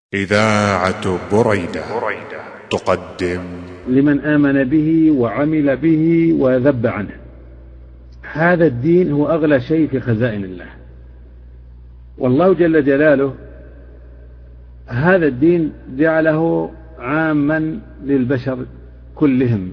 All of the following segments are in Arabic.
إذاعة بريدة تقدم لمن آمن به وعمل به وذب عنه. هذا الدين هو أغلى شيء في خزائن الله، والله جل جلاله هذا الدين جعله عاما للبشر كلهم.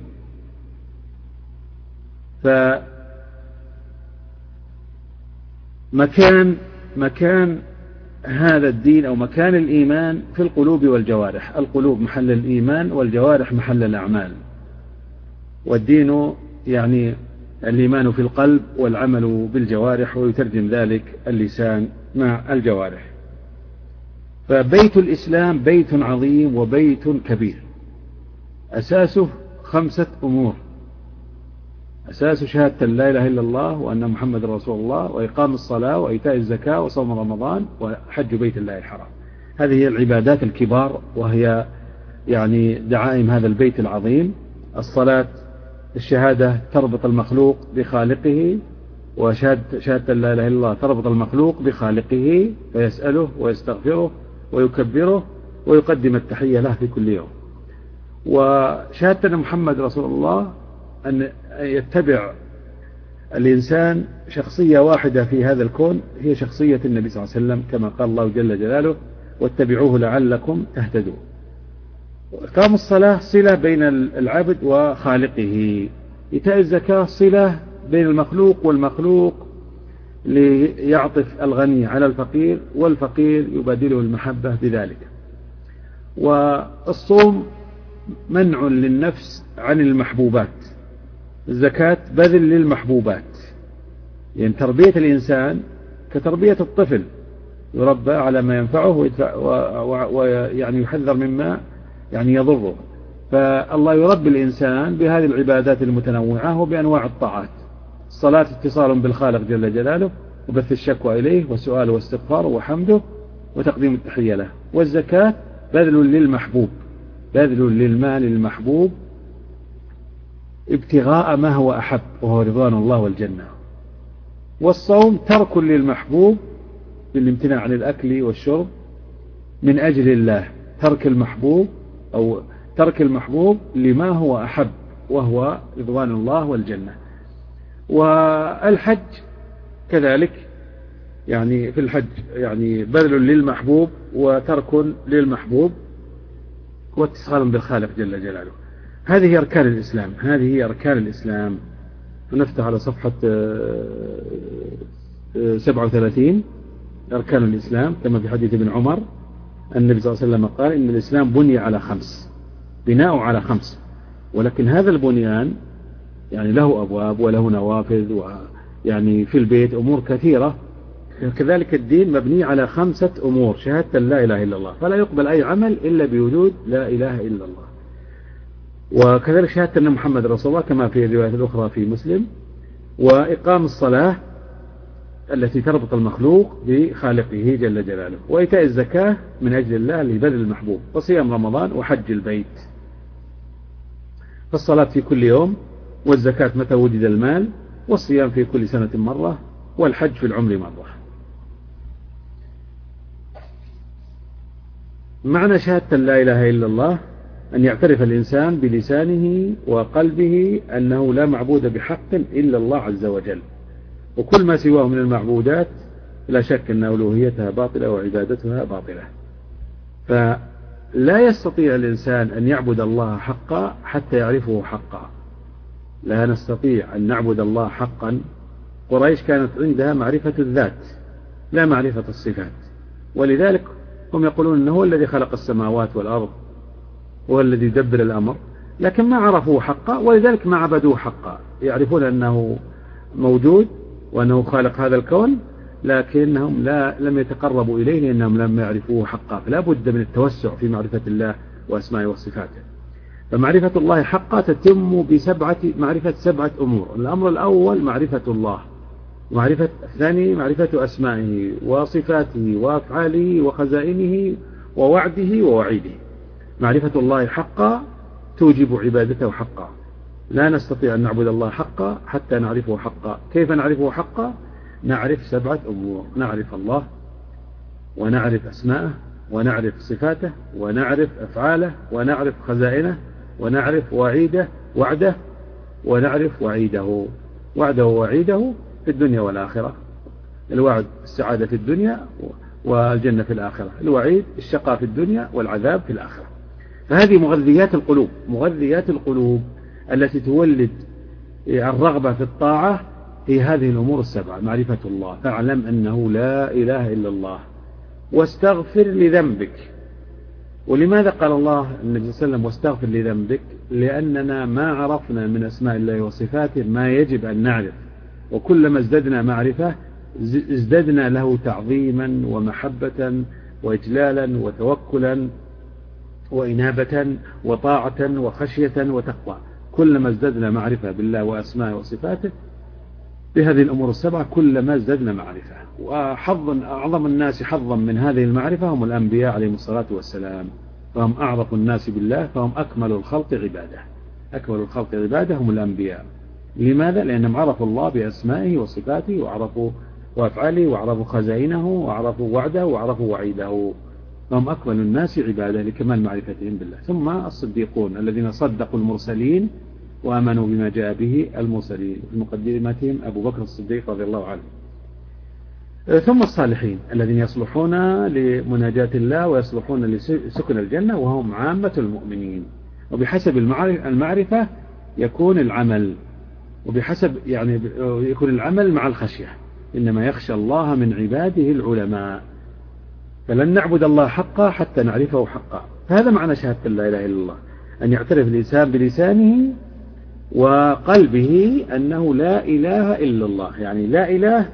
فمكان هذا الدين أو مكان الإيمان في القلوب والجوارح. القلوب محل الإيمان والجوارح محل الأعمال، والدين يعني الإيمان في القلب والعمل بالجوارح، ويترجم ذلك اللسان مع الجوارح. فبيت الإسلام بيت عظيم وبيت كبير، أساسه 5 أمور: أساس شهادة لا إله إلا الله وأن محمد رسول الله، وإقام الصلاة، وإيتاء الزكاة، وصوم رمضان، وحج بيت الله الحرام. هذه هي العبادات الكبار، وهي يعني دعائم هذا البيت العظيم. الصلاة، الشهادة تربط المخلوق بخالقه، وشهادة لا إله إلا الله تربط المخلوق بخالقه، فيسأله ويستغفره ويكبره ويقدم التحية له في كل يوم. وشهادة أن محمد رسول الله أن يتبع الإنسان شخصية واحدة في هذا الكون، هي شخصية النبي صلى الله عليه وسلم، كما قال الله جل جلاله: واتبعوه لعلكم تهتدون. وإقام الصلاة صلة بين العبد وخالقه. إيتاء الزكاة صلة بين المخلوق والمخلوق، ليعطف الغني على الفقير، والفقير يبادله المحبة بذلك. والصوم منع للنفس عن المحبوبات. الزكاة بذل للمحبوبات، يعني تربية الإنسان كتربية الطفل، يربى على ما ينفعه ويعني يحذر مما يعني يضره. فالله يربي الإنسان بهذه العبادات المتنوعة وبأنواع الطاعات. الصلاة اتصال بالخالق جل جلاله، وبث الشكوى إليه، وسؤاله واستغفاره وحمده وتقديم التحية له. والزكاة بذل للمحبوب، بذل للمال المحبوب ابتغاء ما هو أحب، وهو رضوان الله والجنة. والصوم ترك للمحبوب بالامتناع عن الأكل والشرب من أجل الله، ترك المحبوب أو ترك المحبوب لما هو أحب، وهو رضوان الله والجنة. والحج كذلك، يعني في الحج يعني بذل للمحبوب وترك للمحبوب واتصال بالخالق جل جلاله. هذه هي أركان الإسلام، هذه هي أركان الإسلام. نفتح على صفحة 37 أركان الإسلام، كما في حديث ابن عمر النبي صلى الله عليه وسلم قال: إن الإسلام بني على 5، بناء على 5، ولكن هذا البنيان يعني له أبواب وله نوافذ، ويعني في البيت أمور كثيرة. كذلك الدين مبني على 5 أمور: شهادة لا إله إلا الله، فلا يقبل أي عمل إلا بوجود لا إله إلا الله. وكذلك شهادة أن محمد رسول الله، كما في الرواية الأخرى في مسلم. وإقام الصلاة التي تربط المخلوق بخالقه جل جلاله. وإيتاء الزكاة من أجل الله لبذل المحبوب. وصيام رمضان، وحج البيت. فالصلاة في كل يوم، والزكاة متى وجد المال، والصيام في كل سنة مرة، والحج في العمر مرة. معنى شهادة لا إله إلا الله أن يعترف الإنسان بلسانه وقلبه أنه لا معبود بحق إلا الله عز وجل، وكل ما سواه من المعبودات لا شك أن ألوهيتها باطلة وعبادتها باطلة. فلا يستطيع الإنسان أن يعبد الله حقا حتى يعرفه حقا. لا نستطيع أن نعبد الله حقا. قريش كانت عندها معرفة الذات لا معرفة الصفات، ولذلك هم يقولون أنه هو الذي خلق السماوات والأرض، هو الذي يدبر الأمر، لكن ما عرفوه حقا، ولذلك ما عبدوه حقا. يعرفون أنه موجود وأنه خالق هذا الكون، لكنهم لم يتقربوا إليه لأنهم لم يعرفوه حقا. فلا بد من التوسع في معرفة الله وأسمائه وصفاته. فمعرفة الله حقا تتم معرفة 7 أمور. الأمر الأول معرفة الله، الثاني معرفة أسمائه وصفاته وأفعاله وخزائنه ووعده ووعيده. معرفة الله حقا توجب عبادته حقا. لا نستطيع أن نعبد الله حقا حتى نعرفه حقا. كيف نعرفه حقا؟ نعرف 7 أمور: نعرف الله، ونعرف أسماءه، ونعرف صفاته ونعرف أفعاله ونعرف خزائنه ونعرف وعده ونعرف وعده ووعيده في الدنيا والآخرة. الوعد السعادة في الدنيا والجنة في الآخرة، الوعيد الشقاء في الدنيا والعذاب في الآخرة. فهذه مغذيات القلوب التي تولد الرغبة في الطاعة هي هذه الأمور السبعة: معرفة الله، فاعلم أنه لا إله إلا الله، واستغفر لذنبك. ولماذا قال الله النبي صلى الله عليه وسلم واستغفر لذنبك؟ لأننا ما عرفنا من أسماء الله وصفاته ما يجب أن نعرف، وكلما ازددنا معرفة ازددنا له تعظيما ومحبة وإجلالا وتوكلا وإنابة وطاعة وخشية وتقوى. كلما ازددنا معرفة بالله وأسماء وصفاته بهذه الأمور السبعة كلما ازددنا معرفة. أعظم الناس حظا من هذه المعرفة هم الأنبياء عليهم الصلاة والسلام، فهم أعرف الناس بالله، فهم أكمل الخلق عبادة هم الأنبياء. لماذا؟ لأنهم عرفوا الله بأسمائه وصفاته وعرفوا وأفعاله وعرفوا خزائنه وعرفوا وعده وعرفوا وعيده، فهم أكمل الناس عبادة لكمال معرفتهم بالله. ثم الصديقون الذين صدقوا المرسلين وآمنوا بما جاء به المرسلين، في مقدمتهم أبو بكر الصديق رضي الله عنه. ثم الصالحين الذين يصلحون لمناجاة الله ويصلحون لسكن الجنة وهم عامة المؤمنين. وبحسب المعرفة يكون العمل، وبحسب يكون العمل مع الخشية. إنما يخشى الله من عباده العلماء، فلن نعبد الله حقا حتى نعرفه حقا. هذا معنى شهادة لا إله إلا الله، أن يعترف الإنسان بلسانه وقلبه أنه لا إله إلا الله. يعني لا إله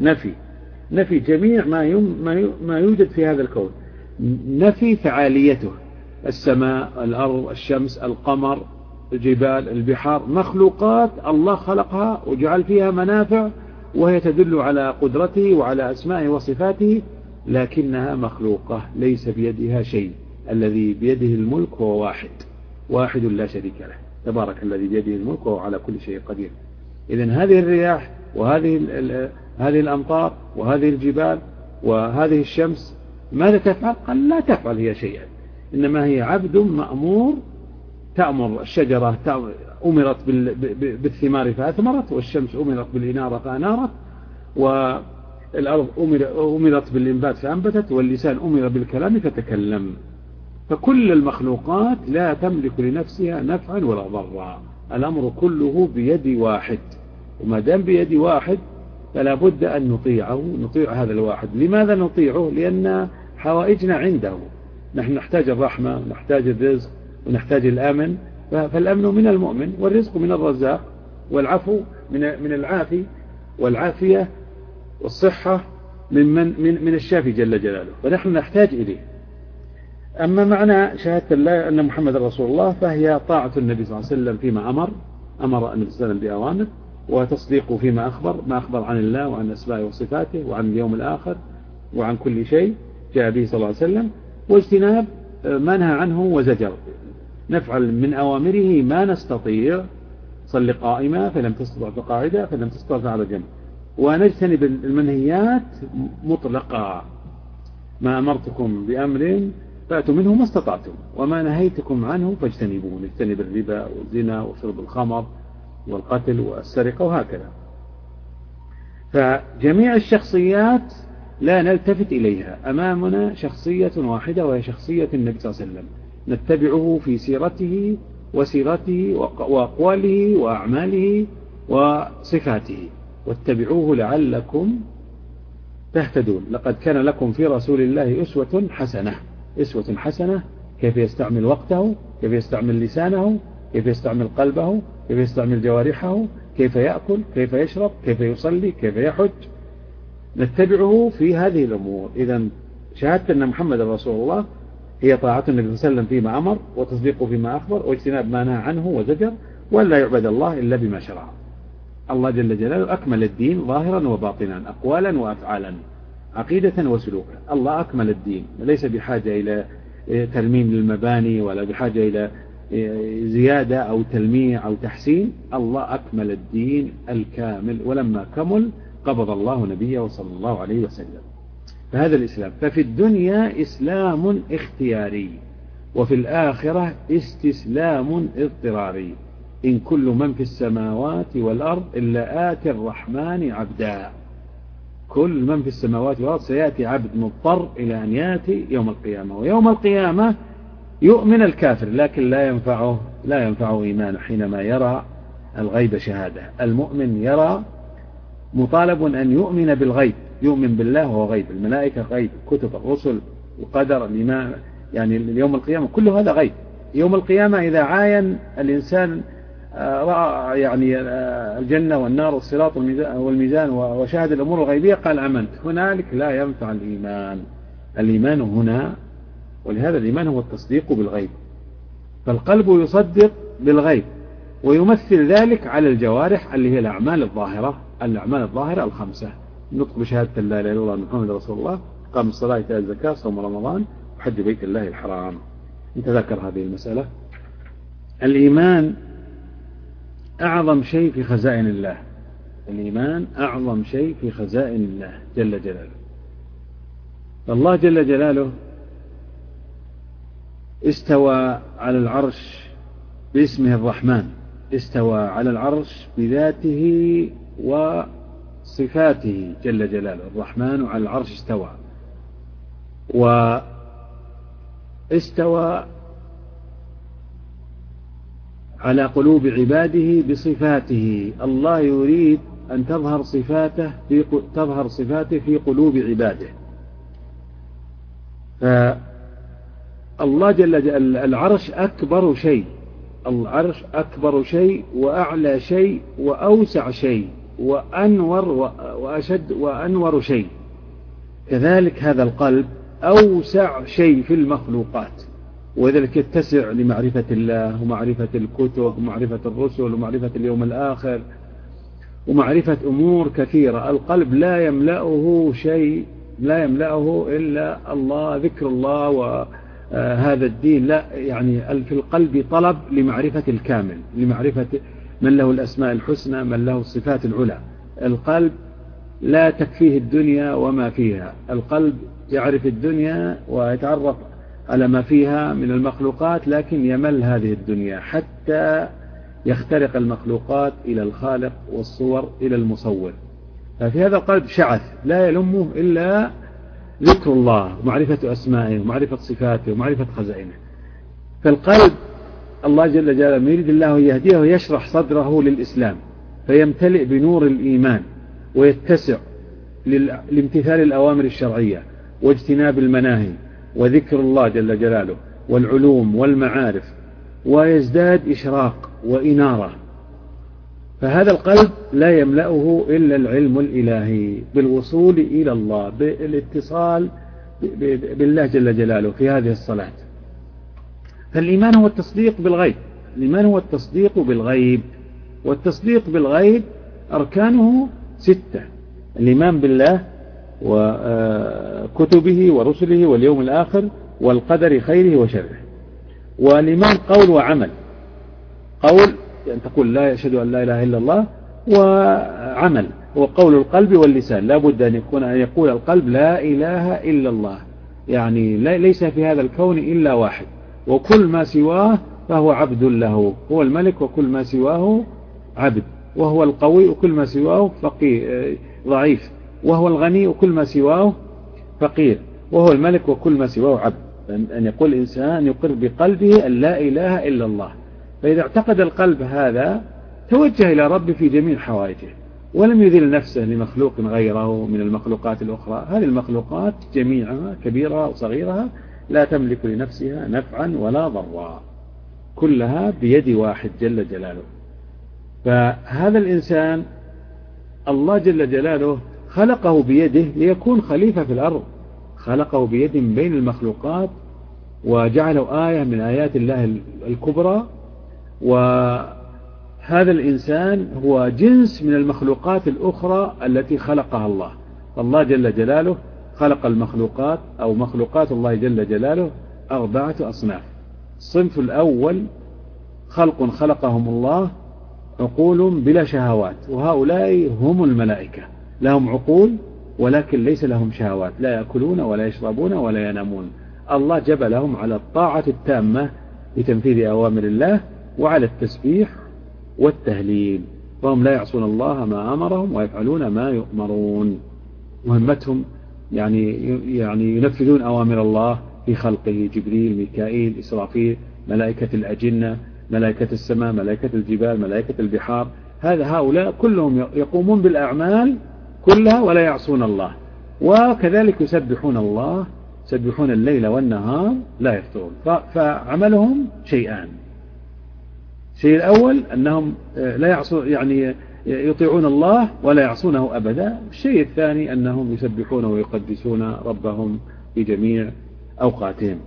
نفي جميع ما يوجد في هذا الكون، نفي فعاليته. السماء، الأرض، الشمس، القمر، الجبال، البحار، مخلوقات الله خلقها وجعل فيها منافع، وهي تدل على قدرته وعلى أسمائه وصفاته، لكنها مخلوقة ليس بيدها شيء. الذي بيده الملك هو واحد لا شريك له، تبارك الذي بيده الملك وهو على كل شيء قدير. إذن هذه الرياح وهذه الأمطار وهذه الجبال وهذه الشمس ماذا تفعل؟ قال لا تفعل هي شيئا، إنما هي عبد مأمور. تأمر الشجرة، أمرت بالثمار فأثمرت، والشمس أمرت بالإنارة فأنارت، والأرض أمرت بالإنبات فأنبتت، واللسان أمر بالكلام فتكلم. فكل المخلوقات لا تملك لنفسها نفعا ولا ضرا، الأمر كله بيد واحد، وما دام بيد واحد فلا بد أن نطيع هذا الواحد. لماذا نطيعه؟ لأن حوائجنا عنده. نحن نحتاج الرحمة ونحتاج الرزق ونحتاج الأمن، فالأمن من المؤمن، والرزق من الرزاق، والعفو من العافي، والعافية والصحة من الشافي جل جلاله، فنحن نحتاج إليه. أما معنى شهادة الله أن محمد رسول الله فهي طاعة النبي صلى الله عليه وسلم فيما أمر النبي صلى الله عليه وسلم بأوامره، وتصديقه فيما ما أخبر عن الله وعن أسمائه وصفاته وعن اليوم الآخر وعن كل شيء جاء به صلى الله عليه وسلم، واجتناب ما نهى عنه وزجر. نفعل من أوامره ما نستطيع، صل قائما فلم تستطع فقاعدا فلم تستطع فعلى جنب، ونجتنب المنهيات مطلقا. ما أمرتكم بأمر فأتوا منه ما استطعتم، وما نهيتكم عنه فاجتنبوه. نجتنب الربا والزنا وشرب الخمر والقتل والسرقة وهكذا. فجميع الشخصيات لا نلتفت إليها، أمامنا شخصية واحدة وهي شخصية النبي صلى الله عليه وسلم، نتبعه في سيرته وأقواله وأعماله وصفاته، واتبعوه لعلكم تهتدون. لقد كان لكم في رسول الله أسوة حسنة، كيف يستعمل وقته، كيف يستعمل لسانه، كيف يستعمل قلبه، كيف يستعمل جوارحه، كيف يأكل، كيف يشرب، كيف يصلي، كيف يحج. نتبعه في هذه الأمور. إذن شهادة أن محمد رسول الله هي طاعة النبي صلى الله عليه وسلم فيما أمر، وتصديقه فيما أخبر، واجتناب ما نهى عنه وزجر، ولا يعبد الله إلا بما شرع. الله جل جلاله أكمل الدين ظاهرا وباطنا، أقوالا وأفعالا، عقيدة وسلوكا. الله أكمل الدين، ليس بحاجة إلى ترميم للمباني ولا بحاجة إلى زيادة أو تلميع أو تحسين. الله أكمل الدين الكامل، ولما كمل قبض الله نبيه صلى الله عليه وسلم. فهذا الإسلام. ففي الدنيا إسلام اختياري، وفي الآخرة استسلام اضطراري. إن كل من في السماوات والأرض إلا آتي الرحمن عبدا. كل من في السماوات والأرض سيأتي عبد مضطر إلى أن يأتي يوم القيامة. ويوم القيامة يؤمن الكافر لكن لا ينفعه إيمانه حينما يرى الغيب شهادة. المؤمن يرى مطالب أن يؤمن بالغيب، يؤمن بالله وهو غيب، الملائكة غيب، كتب الرسل وقدر الإيمان، يعني اليوم القيامة كل هذا غيب. يوم القيامة إذا عاين الإنسان رأى يعني الجنة والنار والصراط والميزان وشاهد الأمور الغيبية قال آمنت، هنالك لا ينفع الإيمان هنا. ولهذا الإيمان هو التصديق بالغيب، فالقلب يصدق بالغيب ويمثل ذلك على الجوارح اللي هي الأعمال الظاهرة الخمسة: النطق بشهادة لا إله إلا الله محمد رسول الله، قام الصلاة، إيتاء الزكاة، صوم رمضان، وحج بيت الله الحرام. انت ذكر هذه المسألة. الإيمان أعظم شيء في خزائن الله، الإيمان أعظم شيء في خزائن الله جل جلاله. الله جل جلاله استوى على العرش باسمه الرحمن، استوى على العرش بذاته وصفاته جل جلاله. الرحمن على العرش استوى، واستوى على قلوب عباده بصفاته. الله يريد أن تظهر صفاته في قلوب عباده. فالله جل جلاله العرش أكبر شيء، العرش أكبر شيء وأعلى شيء وأوسع شيء وأنور وأشد وأنور شيء. كذلك هذا القلب أوسع شيء في المخلوقات، وذلك يتسع لمعرفة الله ومعرفة الكتب ومعرفة الرسل ومعرفة اليوم الآخر ومعرفة أمور كثيرة. القلب لا يملأه شيء، لا يملأه إلا الله، ذكر الله وهذا الدين. لا، يعني في القلب طلب لمعرفة الكامل، لمعرفة من له الأسماء الحسنى، من له الصفات العلى. القلب لا تكفيه الدنيا وما فيها، القلب يعرف الدنيا ويتعرف على ما فيها من المخلوقات، لكن يمل هذه الدنيا حتى يخترق المخلوقات إلى الخالق والصور إلى المصور. ففي هذا القلب شعث لا يلمه إلا ذكر الله ومعرفة أسمائه ومعرفة صفاته ومعرفة خزائنه. فالقلب الله جل جلاله يريد الله يهديه ويشرح صدره للإسلام، فيمتلئ بنور الإيمان ويتسع لامتثال الأوامر الشرعية واجتناب المناهي وذكر الله جل جلاله والعلوم والمعارف، ويزداد إشراق وإنارة. فهذا القلب لا يملأه إلا العلم الإلهي بالوصول إلى الله، بالاتصال بالله جل جلاله في هذه الصلاة. فالإيمان هو التصديق بالغيب، الإيمان هو التصديق بالغيب، والتصديق بالغيب أركانه 6: الإيمان بالله وكتبه ورسله واليوم الآخر والقدر خيره وشره. والإيمان قول وعمل. قول يعني تقول لا يشهد أن لا إله إلا الله، وعمل هو قول القلب واللسان. لا بد أن يقول القلب لا إله إلا الله، يعني ليس في هذا الكون إلا واحد، وكل ما سواه فهو عبد له. هو الملك وكل ما سواه عبد، وهو القوي وكل ما سواه ضعيف، وهو الغني وكل ما سواه فقير، وهو الملك وكل ما سواه عبد. أن يقول الإنسان يقر بقلبه أن لا إله إلا الله. فإذا اعتقد القلب هذا توجه إلى ربه في جميع حوائجه، ولم يذل نفسه لمخلوق غيره من المخلوقات الأخرى. هذه المخلوقات جميعها كبيرة وصغيرها لا تملك لنفسها نفعا ولا ضرا، كلها بيد واحد جل جلاله. فهذا الإنسان الله جل جلاله خلقه بيده ليكون خليفة في الأرض، خلقه بيده من بين المخلوقات وجعله آية من آيات الله الكبرى. وهذا الإنسان هو جنس من المخلوقات الأخرى التي خلقها الله. الله جل جلاله خلق المخلوقات أو مخلوقات الله جل جلاله 4 أصناف. الصنف الأول خلق خلقهم الله عقول بلا شهوات، وهؤلاء هم الملائكة، لهم عقول ولكن ليس لهم شهوات، لا يأكلون ولا يشربون ولا ينامون. الله جبلهم على الطاعة التامة لتنفيذ أوامر الله وعلى التسبيح والتهليل، وهم لا يعصون الله ما أمرهم ويفعلون ما يؤمرون. مهمتهم يعني ينفذون أوامر الله في خلقه، جبريل، ميكائيل، إسرافيل، ملائكة الأجنة، ملائكة السماء، ملائكة الجبال، ملائكة البحار. هؤلاء كلهم يقومون بالأعمال كلها ولا يعصون الله، وكذلك يسبحون الله، يسبحون الليل والنهار لا يفترون. فعملهم شيئان: الشيء الأول أنهم لا يعصون، يعني يطيعون الله ولا يعصونه أبدا. الشيء الثاني أنهم يسبحون ويقدسون ربهم في جميع أوقاتهم.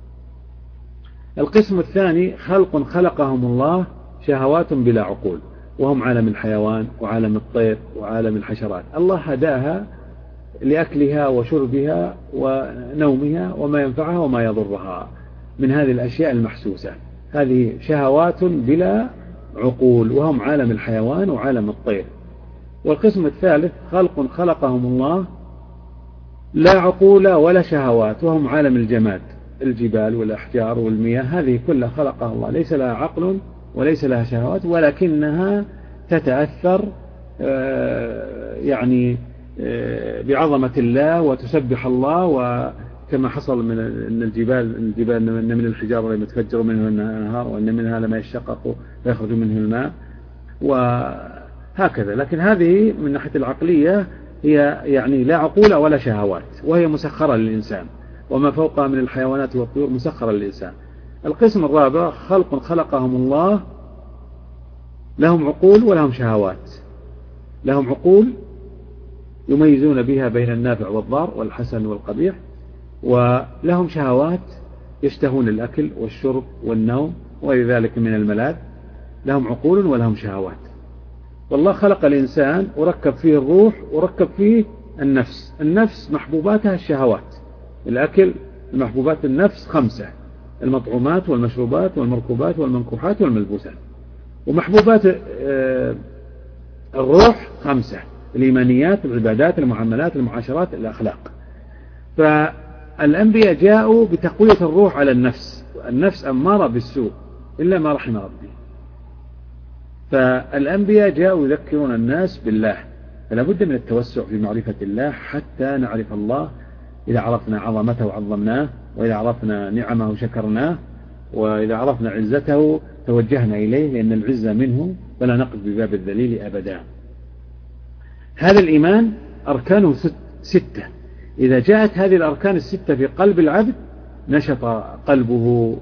القسم الثاني: خلق خلقهم الله شهوات بلا عقول، وهم عالم الحيوان وعالم الطير وعالم الحشرات. الله هداها لأكلها وشربها ونومها وما ينفعها وما يضرها من هذه الأشياء المحسوسة. هذه شهوات بلا عقول، وهم عالم الحيوان وعالم الطير. والقسم الثالث: خلق خلقهم الله لا عقول ولا شهوات، وهم عالم الجماد، الجبال والأحجار والمياه. هذه كلها خلقها الله، ليس لها عقل وليس لها شهوات، ولكنها تتأثر بعظمة الله وتسبح الله. وكما حصل من أن الجبال أن من الحجارة لما يتفجر منها النهار، وأن منها لما يشقق فيخرج منه الماء، وهكذا. لكن هذه من ناحية العقلية هي لا عقول ولا شهوات، وهي مسخرة للإنسان، وما فوقها من الحيوانات والطيور مسخرة للإنسان. القسم الرابع: خلق خلقهم الله لهم عقول ولهم شهوات. لهم عقول يميزون بها بين النافع والضار والحسن والقبيح، ولهم شهوات يشتهون الأكل والشرب والنوم وغير ذلك من الملاذ. لهم عقول ولهم شهوات. والله خلق الإنسان وركب فيه الروح وركب فيه النفس. النفس محبوباتها الشهوات، الأكل، المحبوبات النفس 5: المطعومات والمشروبات والمركوبات والمنكوحات والملبوسات. ومحبوبات الروح 5: الإيمانيات، العبادات، المعاملات، المعاشرات، الأخلاق. فالأنبياء جاءوا بتقوية الروح على النفس، النفس أمارة بالسوء إلا ما رحم ربي. فالأنبياء جاءوا يذكرون الناس بالله، فلا بد من التوسع في معرفة الله حتى نعرف الله. إذا عرفنا عظمته عظمناه، وإذا عرفنا نعمه شكرناه، وإذا عرفنا عزته توجهنا إليه، لأن العزة منه، فلا نقف بباب الذليل أبدا. هذا الإيمان أركانه 6. إذا جاءت هذه الأركان 6 في قلب العبد نشط قلبه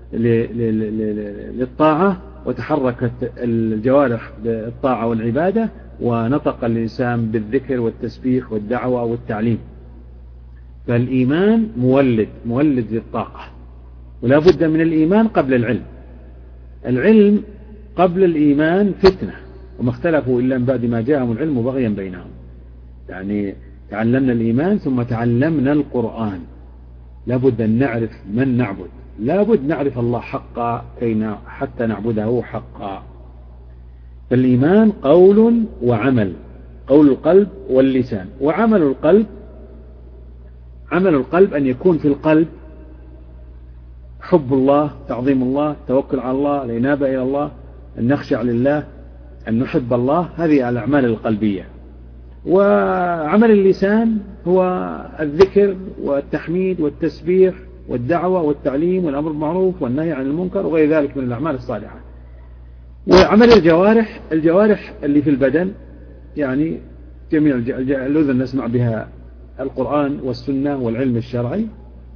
للطاعة، وتحركت الجوارح بالطاعة والعبادة، ونطق الإنسان بالذكر والتسبيح والدعوة والتعليم. فالإيمان مولد للطاقة، ولا بد من الإيمان قبل العلم. العلم قبل الإيمان فتنة، وما اختلفوا إلا من بعد ما جاءهم العلم بغيا بينهم. يعني تعلمنا الإيمان ثم تعلمنا القرآن. لا بد أن نعرف من نعبد، لا بد نعرف الله حقا حتى نعبده حقا. فالإيمان قول وعمل، قول القلب واللسان. وعمل القلب، عمل القلب أن يكون في القلب حب الله، تعظيم الله، توكل على الله، الإنابة إلى الله، أن نخشع لله، أن نحب الله. هذه الأعمال القلبية. وعمل اللسان هو الذكر والتحميد والتسبيح والدعوة والتعليم والأمر بالمعروف والنهي عن المنكر وغير ذلك من الأعمال الصالحة. وعمل الجوارح اللي في البدن، يعني جميع الأذن نسمع بها القرآن والسنة والعلم الشرعي،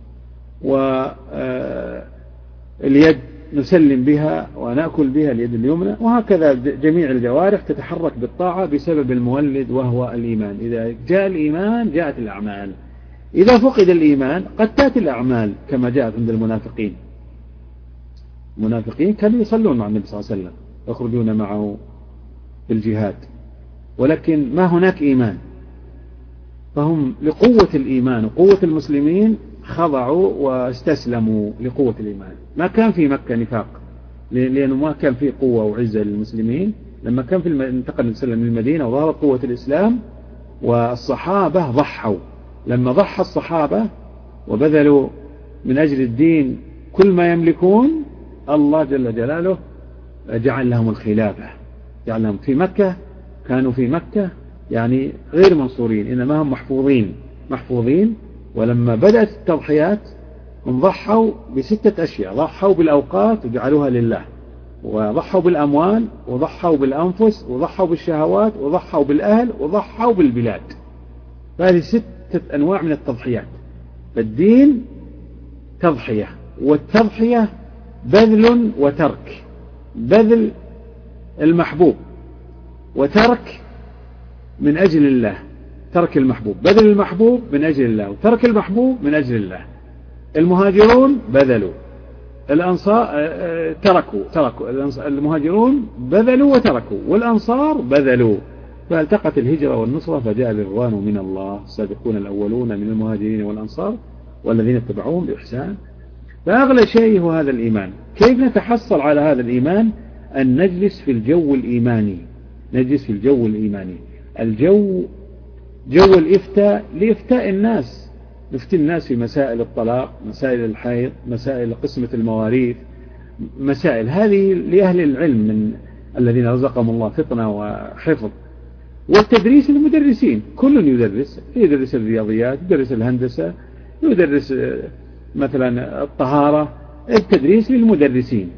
واليد نسلم بها ونأكل بها اليد اليمنى، وهكذا جميع الجوارح تتحرك بالطاعة بسبب المولد وهو الإيمان. إذا جاء الإيمان جاءت الأعمال. إذا فقد الإيمان قد تأتي الأعمال، كما جاءت عند المنافقين. المنافقين كانوا يصلون مع النبي صلى الله عليه وسلم، يخرجون معه في الجهاد، ولكن ما هناك إيمان. فهم لقوة الإيمان وقوة المسلمين خضعوا واستسلموا لقوة الإيمان. ما كان في مكة نفاق، لأنه ما كان في قوة وعزة للمسلمين. لما كان انتقل النبي صلى الله عليه وسلم من المدينة وظهرت قوة الإسلام والصحابة ضحوا، لما ضحى الصحابة وبذلوا من أجل الدين كل ما يملكون، الله جل جلاله جعل لهم الخلافة، جعل لهم في مكة، كانوا في مكة يعني غير منصورين، إنما هم محفوظين. ولما بدأت التضحيات هم ضحوا ب6 أشياء: ضحوا بالأوقات وجعلوها لله، وضحوا بالأموال، وضحوا بالأنفس، وضحوا بالشهوات، وضحوا بالأهل، وضحوا بالبلاد. فهذه 6 أنواع من التضحيات. فالدين تضحية، والتضحية بذل وترك، بذل المحبوب وترك من أجل الله، ترك المحبوب، بذل المحبوب من أجل الله وترك المحبوب من أجل الله. المهاجرون بذلوا، الأنصار تركوا المهاجرون بذلوا وتركوا، والأنصار بذلوا، فالتقت الهجرة والنصرة فجاء الرضوان من الله، السابقون الأولون من المهاجرين والأنصار والذين اتبعوهم بإحسان. فأغلى شيء هو هذا الإيمان. كيف نتحصل على هذا الإيمان؟ أن نجلس في الجو الإيماني، نجلس في الجو الإيماني. الجو جو الإفتاء لإفتاء الناس، نفتي الناس في مسائل الطلاق، مسائل الحيض، مسائل قسمة المواريث، مسائل هذه لأهل العلم من الذين رزقهم الله فطنة وحفظ. والتدريس للمدرسين، كل يدرس الرياضيات، يدرس الهندسة، يدرس مثلا الطهارة، التدريس للمدرسين.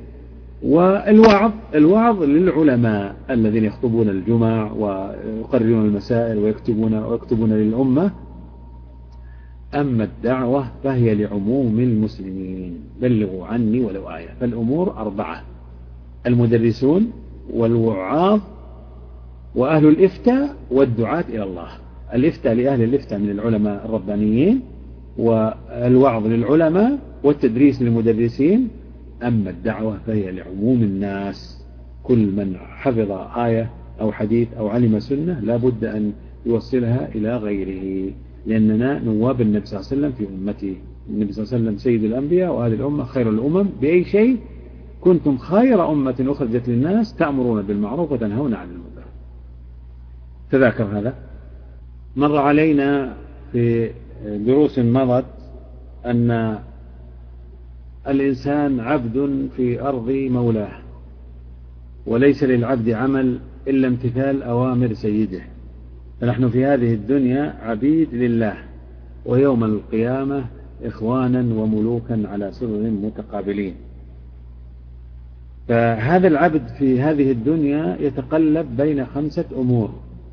والوعظ للعلماء الذين يخطبون الجمع ويقررون المسائل ويكتبون للأمة. أما الدعوة فهي لعموم المسلمين، بلغوا عني ولو آية. فالأمور 4: المدرسون والوعاظ وأهل الإفتاء والدعاة إلى الله. الإفتاء لأهل الإفتاء من العلماء الربانيين، والوعظ للعلماء، والتدريس للمدرسين. أما الدعوة فهي لعموم الناس، كل من حفظ آية أو حديث أو علم سنة لا بد أن يوصلها إلى غيره، لأننا نواب النبي صلى الله عليه وسلم في أمته. النبي صلى الله عليه وسلم سيد الأنبياء، وهذه الأمة خير الأمم. بأي شيء؟ كنتم خير أمة أخرجت للناس تأمرون بالمعروف وتنهون عن المنكر. تذاكر هذا. مر علينا في دروس مضت أن الإنسان عبد في أرض مولاه، وليس للعبد عمل إلا امتثال أوامر سيده. فنحن في هذه الدنيا عبيد لله، ويوم القيامة إخوانا وملوكا على سرر متقابلين. فهذا العبد في هذه الدنيا يتقلب بين 5 أمور: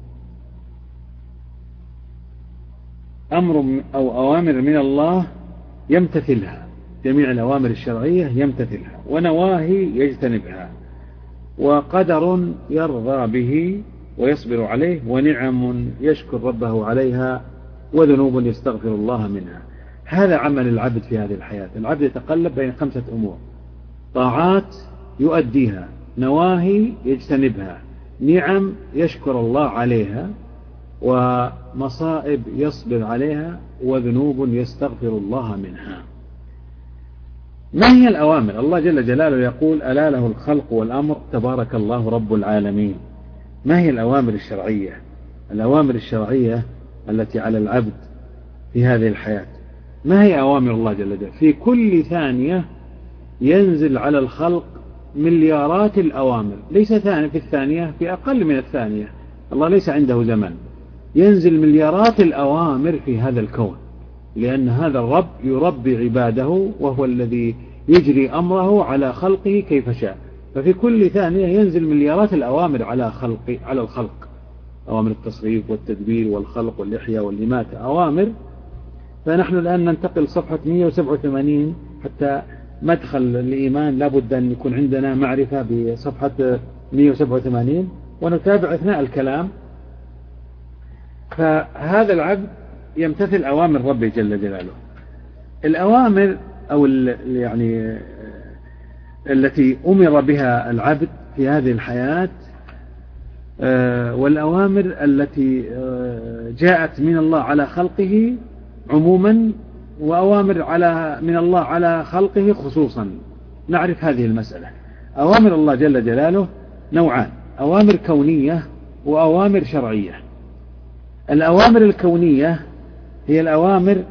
أمر أو أوامر من الله يمتثلها، جميع الأوامر الشرعية يمتثلها، ونواهي يجتنبها، وقدر يرضى به ويصبر عليه، ونعم يشكر ربه عليها، وذنوب يستغفر الله منها. هذا عمل العبد في هذه الحياة. العبد يتقلب بين 5 أمور: طاعات يؤديها، نواهي يجتنبها، نعم يشكر الله عليها، ومصائب يصبر عليها، وذنوب يستغفر الله منها. ما هي الأوامر؟ الله جل جلاله يقول: ألا له الخلق والأمر تبارك الله رب العالمين. ما هي الأوامر الشرعية؟ الأوامر الشرعية التي على العبد في هذه الحياة. ما هي أوامر الله جل جلاله؟ في كل ثانية ينزل على الخلق مليارات الأوامر، ليس في الثانية، في أقل من الثانية. الله ليس عنده زمن، ينزل مليارات الأوامر في هذا الكون، لأن هذا الرب يربي عباده، وهو الذي يجري أمره على خلقه كيف شاء. ففي كل ثانية ينزل مليارات الأوامر على الخلق، أوامر التصريف والتدبير والخلق والإحياء والإماتة، أوامر. فنحن الآن ننتقل صفحة 187. حتى مدخل الإيمان لابد أن يكون عندنا معرفة بصفحة 187، ونتابع أثناء الكلام. فهذا العبد يمتثل أوامر ربه جل جلاله. الأوامر أو يعني التي أمر بها العبد في هذه الحياة، والأوامر التي جاءت من الله على خلقه عموما، وأوامر من الله على خلقه خصوصا. نعرف هذه المسألة. أوامر الله جل جلاله نوعان: أوامر كونية وأوامر شرعية. الأوامر الكونية هي الأوامر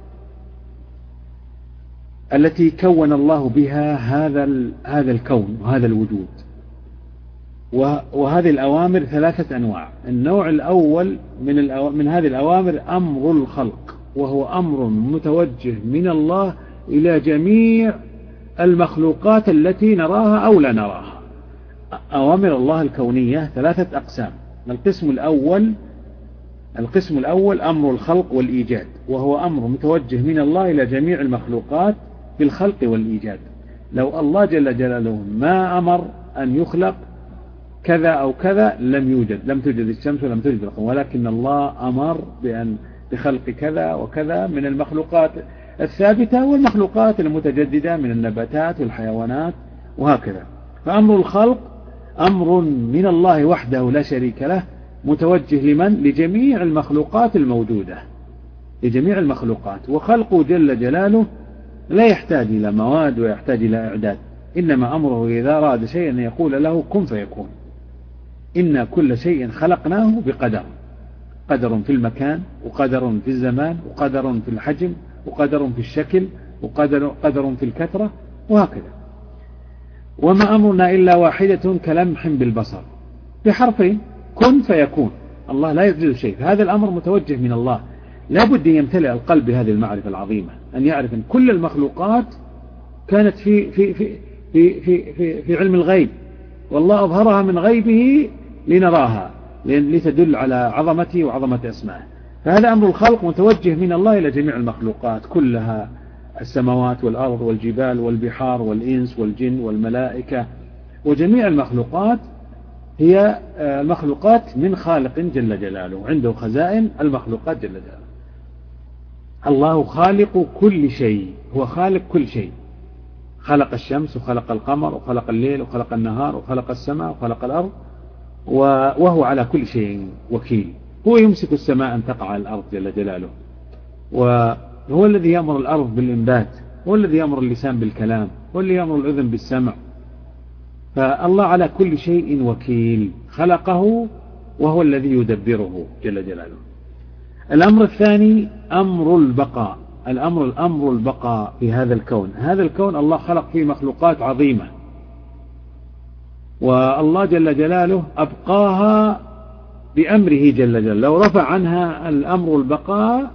التي كون الله بها هذا الكون وهذا الوجود. وهذه الأوامر 3 أنواع. النوع الأول من هذه الأوامر أمر الخلق، وهو أمر متوجه من الله إلى جميع المخلوقات التي نراها أو لا نراها. أوامر الله الكونية 3 أقسام. القسم الأول أمر الخلق والإيجاد، وهو أمر متوجه من الله إلى جميع المخلوقات بالخلق والإيجاد. لو الله جل جلاله ما أمر أن يخلق كذا أو كذا لم توجد الشمس ولم توجد القمر، ولكن الله أمر بخلق كذا وكذا من المخلوقات الثابتة والمخلوقات المتجددة من النباتات والحيوانات وهكذا. فأمر الخلق أمر من الله وحده لا شريك له، متوجه لمن؟ لجميع المخلوقات الموجودة، لجميع المخلوقات. وخلقه جل جلاله لا يحتاج إلى مواد ويحتاج إلى إعداد، إنما أمره إذا أراد شيئا أن يقول له كن فيكون. إن كل شيء خلقناه بقدر، قدر في المكان، وقدر في الزمان، وقدر في الحجم، وقدر في الشكل، وقدر في الكثرة، وهكذا. وما أمرنا إلا واحدة كلمح بالبصر، بحرفين، كن فيكون. الله لا يزيد شيء، هذا الأمر متوجه من الله. لا بد أن يمتلئ القلب بهذه المعرفة العظيمة، أن يعرف أن كل المخلوقات كانت في علم الغيب، والله أظهرها من غيبه لنراها، لتدل على عظمته وعظمة أسمائه. فهذا أمر الخلق متوجه من الله إلى جميع المخلوقات كلها، السماوات والأرض والجبال والبحار والإنس والجن والملائكة، وجميع المخلوقات هي مخلوقات من خالق جل جلاله، عنده خزائن المخلوقات جل جلاله. الله خالق كل شيء، هو خالق كل شيء. خلق الشمس وخلق القمر وخلق الليل وخلق النهار وخلق السماء وخلق الأرض، وهو على كل شيء وكيل. هو يمسك السماء أن تقع على الأرض جل جلاله، وهو الذي يأمر الأرض بالإنبات، هو الذي يأمر اللسان بالكلام، هو الذي يأمر الأذن بالسمع. فالله على كل شيء وكيل، خلقه وهو الذي يدبره جل جلاله. الأمر الثاني أمر البقاء. الأمر البقاء في هذا الكون. هذا الكون الله خلق فيه مخلوقات عظيمة، والله جل جلاله أبقاها بأمره جل جلاله. لو رفع عنها الأمر البقاء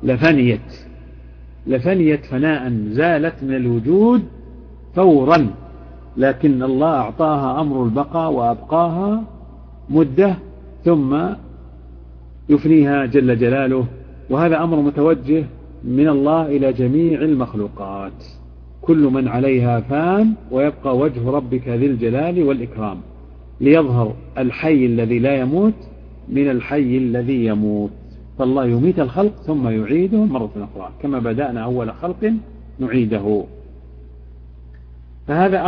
لفنيت فناء، زالت من الوجود فورا، لكن الله أعطاها أمر البقاء وأبقاها مدة ثم يفنيها جل جلاله. وهذا أمر متوجه من الله إلى جميع المخلوقات. كل من عليها فان، ويبقى وجه ربك ذي الجلال والإكرام، ليظهر الحي الذي لا يموت من الحي الذي يموت. فالله يميت الخلق ثم يعيده مرة أخرى، كما بدأنا أول خلق نعيده. فهذا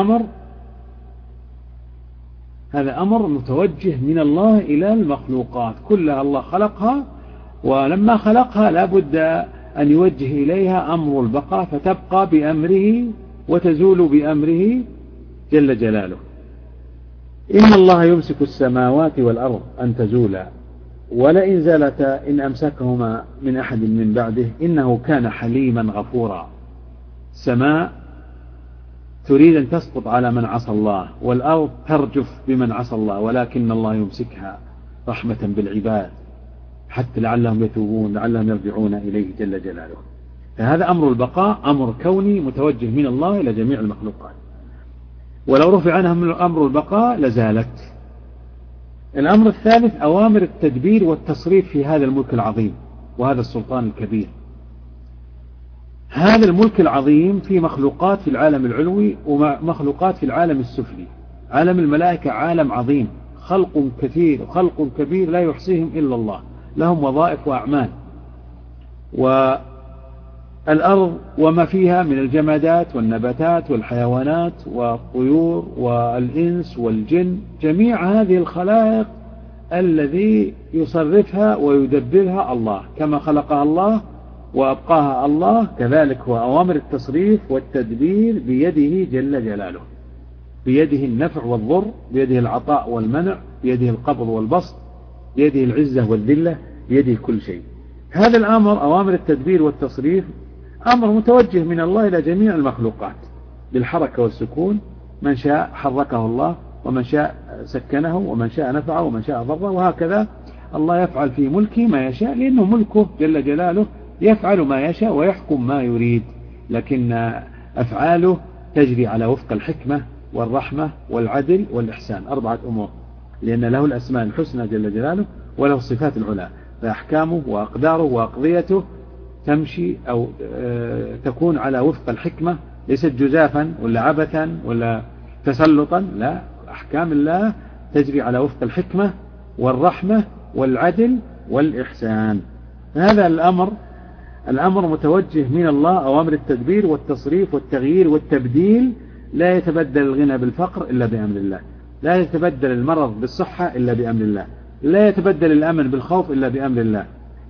أمر متوجه من الله إلى المخلوقات كلها. الله خلقها، ولما خلقها لا بد أن يوجه إليها أمر البقاء، فتبقى بأمره وتزول بأمره جل جلاله. إن الله يمسك السماوات والأرض أن تزولا، ولئن زالتا إن أمسكهما من أحد من بعده إنه كان حليما غفورا. السماء تريد أن تسقط على من عصى الله، والأرض ترجف بمن عصى الله، ولكن الله يمسكها رحمة بالعباد حتى لعلهم يتوبون، لعلهم يرجعون إليه جل جلاله. فهذا أمر البقاء أمر كوني متوجه من الله إلى جميع المخلوقات، ولو رفع عنها من أمر البقاء لزالت. الأمر الثالث أوامر التدبير والتصريف في هذا الملك العظيم وهذا السلطان الكبير. هذا الملك العظيم في مخلوقات في العالم العلوي ومخلوقات في العالم السفلي. عالم الملائكة عالم عظيم، خلق كثير وخلق كبير لا يحصيهم إلا الله، لهم وظائف وأعمال. والأرض وما فيها من الجمادات والنباتات والحيوانات والطيور والإنس والجن، جميع هذه الخلائق الذي يصرفها ويدبرها الله، كما خلقها الله وأبقاها الله، كذلك هو أوامر التصريف والتدبير بيده جل جلاله. بيده النفع والضر، بيده العطاء والمنع، بيده القبض والبسط، بيده العزة والذلة، بيده كل شيء. هذا الأمر أوامر التدبير والتصريف أمر متوجه من الله إلى جميع المخلوقات بالحركة والسكون، من شاء حركه الله ومن شاء سكنه ومن شاء نفعه ومن شاء ضره، وهكذا الله يفعل في ملكه ما يشاء، لأنه ملكه جل جلاله يفعل ما يشاء ويحكم ما يريد، لكن أفعاله تجري على وفق الحكمة والرحمة والعدل والإحسان، 4 أمور، لأن له الأسماء الحسنى جل جلاله وله الصفات العلى، فأحكامه وأقداره وأقضيته تمشي أو تكون على وفق الحكمة، ليست جزافا ولا عبثا ولا تسلطا، لا، أحكام الله تجري على وفق الحكمة والرحمة والعدل والإحسان. هذا الأمر متوجه من الله، أوامر التدبير والتصريف والتغيير والتبديل. لا يتبدل الغنى بالفقر إلا بأمر الله، لا يتبدل المرض بالصحة إلا بأمر الله، لا يتبدل الأمن بالخوف إلا بأمر الله.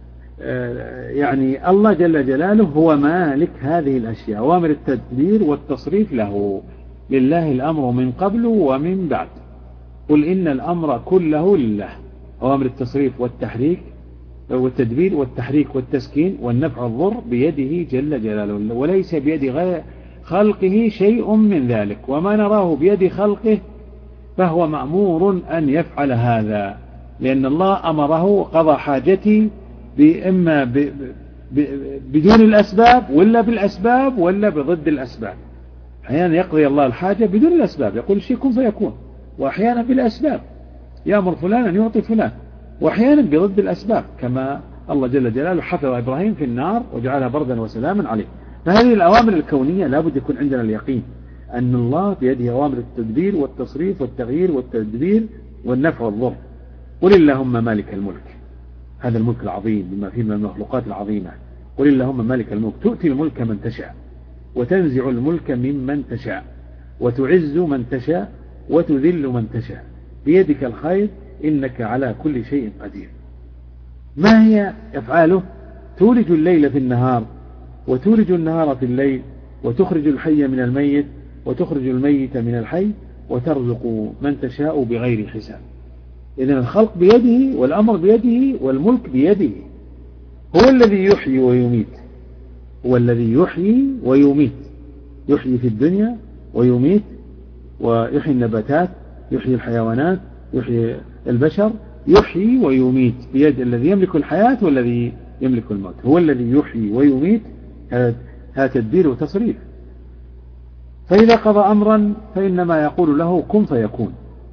يعني الله جل جلاله هو مالك هذه الأشياء، أوامر التدبير والتصريف له، لله الأمر من قبل ومن بعد، قل إن الأمر كله لله. أوامر التصريف والتحريك والتدبير والتحريك والتسكين والنفع والضر بيده جل جلاله، وليس بيد غير خلقه شيء من ذلك، وما نراه بيد خلقه فهو مأمور أن يفعل هذا، لأن الله أمره قضى حاجتي إما بدون الأسباب ولا بالأسباب ولا بضد الأسباب. أحيانا يقضي الله الحاجة بدون الأسباب، يقول شيء كن فيكون، وأحيانا بالأسباب يأمر فلان أن يعطي فلان، وأحيانا بضد الأسباب، كما الله جل جلاله حفظ إبراهيم في النار وجعلها بردا وسلاما عليه. فهذه الأوامر الكونية لابد يكون عندنا اليقين أن الله بيده أوامر التدبير والتصريف والتغيير والتدبير والنفع والضر. قل اللهم مالك الملك، هذا الملك العظيم بما فيه من المخلوقات العظيمة، قل اللهم مالك الملك تؤتي الملك من تشاء وتنزع الملك ممن تشاء وتعز من تشاء وتذل من تشاء بيدك الخير إنك على كل شيء قدير. ما هي أفعاله؟ تولج الليل في النهار وتولج النهار في الليل وتخرج الحي من الميت وتخرج الميت من الحي وترزق من تشاء بغير حساب. إذن الخلق بيده والأمر بيده والملك بيده. هو الذي يحيي ويميت، هو الذي يحيي ويميت، يحيي في الدنيا ويميت، ويحيي النباتات، يحيي الحيوانات، يحيي البشر، يحيي ويميت بيد الذي يملك الحياة والذي يملك الموت. هو الذي يحيي ويميت، هذا تدبير وتصريف. فإذا قضى أمرا فإنما يقول له كن فيكون.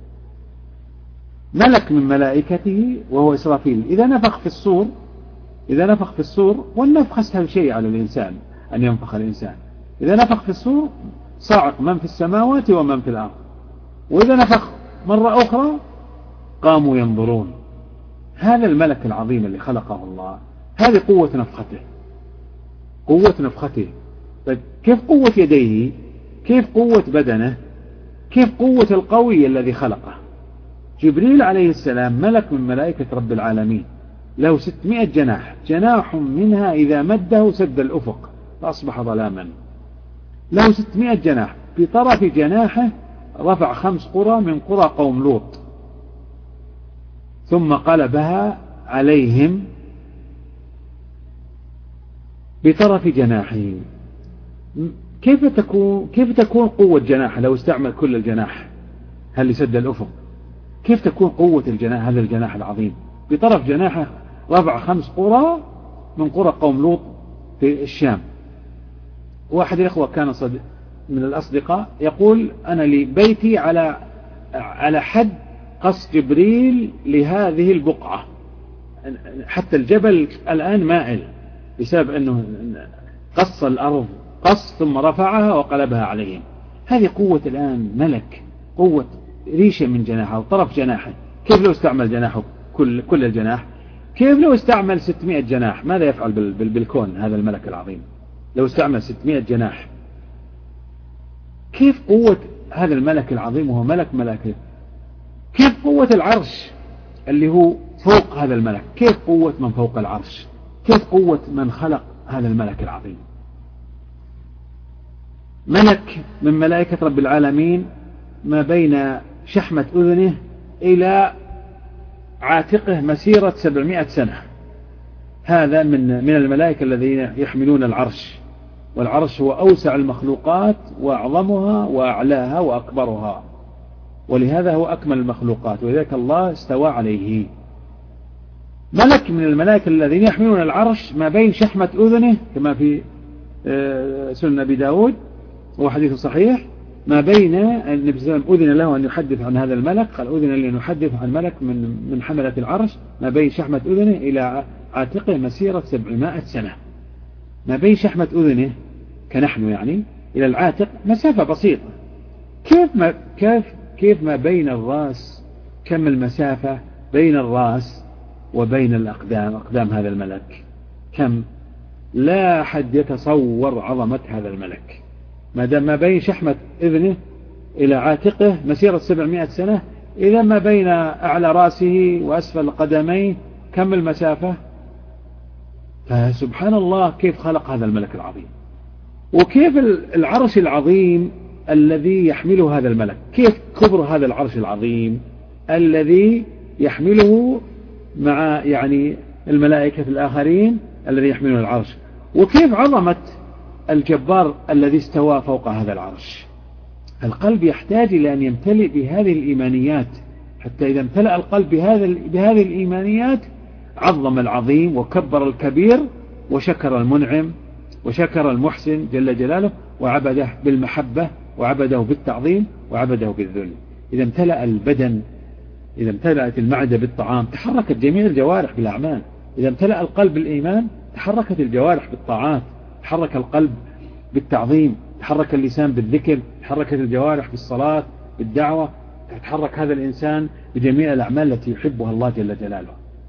ملك من ملائكته وهو إسرافيل إذا نفخ في الصور، والنفخ أسهل شيء على الإنسان أن ينفخ الإنسان، إذا نفخ في الصور صاعق من في السماوات ومن في الأرض، وإذا نفخ مرة أخرى قاموا ينظرون. هذا الملك العظيم اللي خلقه الله، هذه قوة نفخته. طيب كيف قوة يديه؟ كيف قوة بدنه؟ كيف قوة القوي الذي خلقه؟ جبريل عليه السلام ملك من ملائكة رب العالمين، له 600 جناح، جناح منها إذا مده سد الأفق فأصبح ظلاما. له 600 جناح، في طرف جناحه رفع 5 قرى من قرى قوم لوط ثم قلبها عليهم بطرف جناحه. كيف تكون قوة جناحه لو استعمل كل الجناح هل يسد الأفق؟ كيف تكون قوة الجناح هذا الجناح العظيم؟ بطرف جناحه رفع 5 قرى من قرى قوم لوط في الشام. واحد الأخوة كان من الأصدقاء يقول أنا لي بيتي على حد قص جبريل لهذه البقعة، حتى الجبل الآن مائل بسبب أنه قص الأرض قص ثم رفعها وقلبها عليهم. هذه قوة الآن ملك، قوة ريشة من جناحه وطرف جناحه. كيف لو استعمل جناحه كل الجناح؟ كيف لو استعمل 600 جناح؟ ماذا يفعل بالكون هذا الملك العظيم لو استعمل 600 جناح؟ كيف قوة هذا الملك العظيم وهو ملك ملائكة؟ كيف قوة العرش اللي هو فوق هذا الملك؟ كيف قوة من فوق العرش؟ كيف قوة من خلق هذا الملك العظيم؟ ملك من ملائكة رب العالمين ما بين شحمة أذنه إلى عاتقه مسيرة 700 سنة هذا من الملائكة الذين يحملون العرش، والعرش هو أوسع المخلوقات وأعظمها وأعلاها وأكبرها، ولهذا هو أكمل المخلوقات، ولذلك الله استوى عليه. ملك من الملائكة الذين يحملون العرش ما بين شحمة أذنه كما في سنن أبي داود وهو حديث صحيح، ما بين النبي صلى الله عليه وسلم أذن له أن يحدث عن هذا الملك، قال أذن لي أن يحدث عن ملك من حملة العرش ما بين شحمة أذنه إلى عاتقه مسيرة 700 سنة. ما بين شحمة أذنه كنحن يعني إلى العاتق مسافة بسيطة، كيف ما بين الرأس، كم المسافة بين الرأس وبين الأقدام، أقدام هذا الملك كم، لا أحد يتصور عظمة هذا الملك. ما دام ما بين شحمة أذنه إلى عاتقه مسيرة 700 سنة، إذا ما بين أعلى رأسه وأسفل قدميه كم المسافة؟ فسبحان الله كيف خلق هذا الملك العظيم، وكيف العرش العظيم الذي يحمله هذا الملك، كيف كبر هذا العرش العظيم الذي يحمله مع يعني الملائكة الآخرين الذي يحملون العرش، وكيف عظمة الجبار الذي استوى فوق هذا العرش. القلب يحتاج إلى أن يمتلئ بهذه الإيمانيات، حتى إذا امتلأ القلب بهذه الإيمانيات عظم العظيم وكبر الكبير وشكر المنعم وشكر المحسن جل جلاله، وعبده بالمحبة وعبده بالتعظيم وعبده بالذل. إذا امتلأ البدن، إذا امتلأت المعدة بالطعام تحركت جميع الجوارح بالأعمال. إذا امتلأ القلب بالإيمان تحركت الجوارح بالطاعات، تحرك القلب بالتعظيم، تحرك اللسان بالذكر، تحركت الجوارح بالصلاة بالدعوة، تحرك هذا الإنسان بجميع الأعمال التي يحبها الله جل جلاله.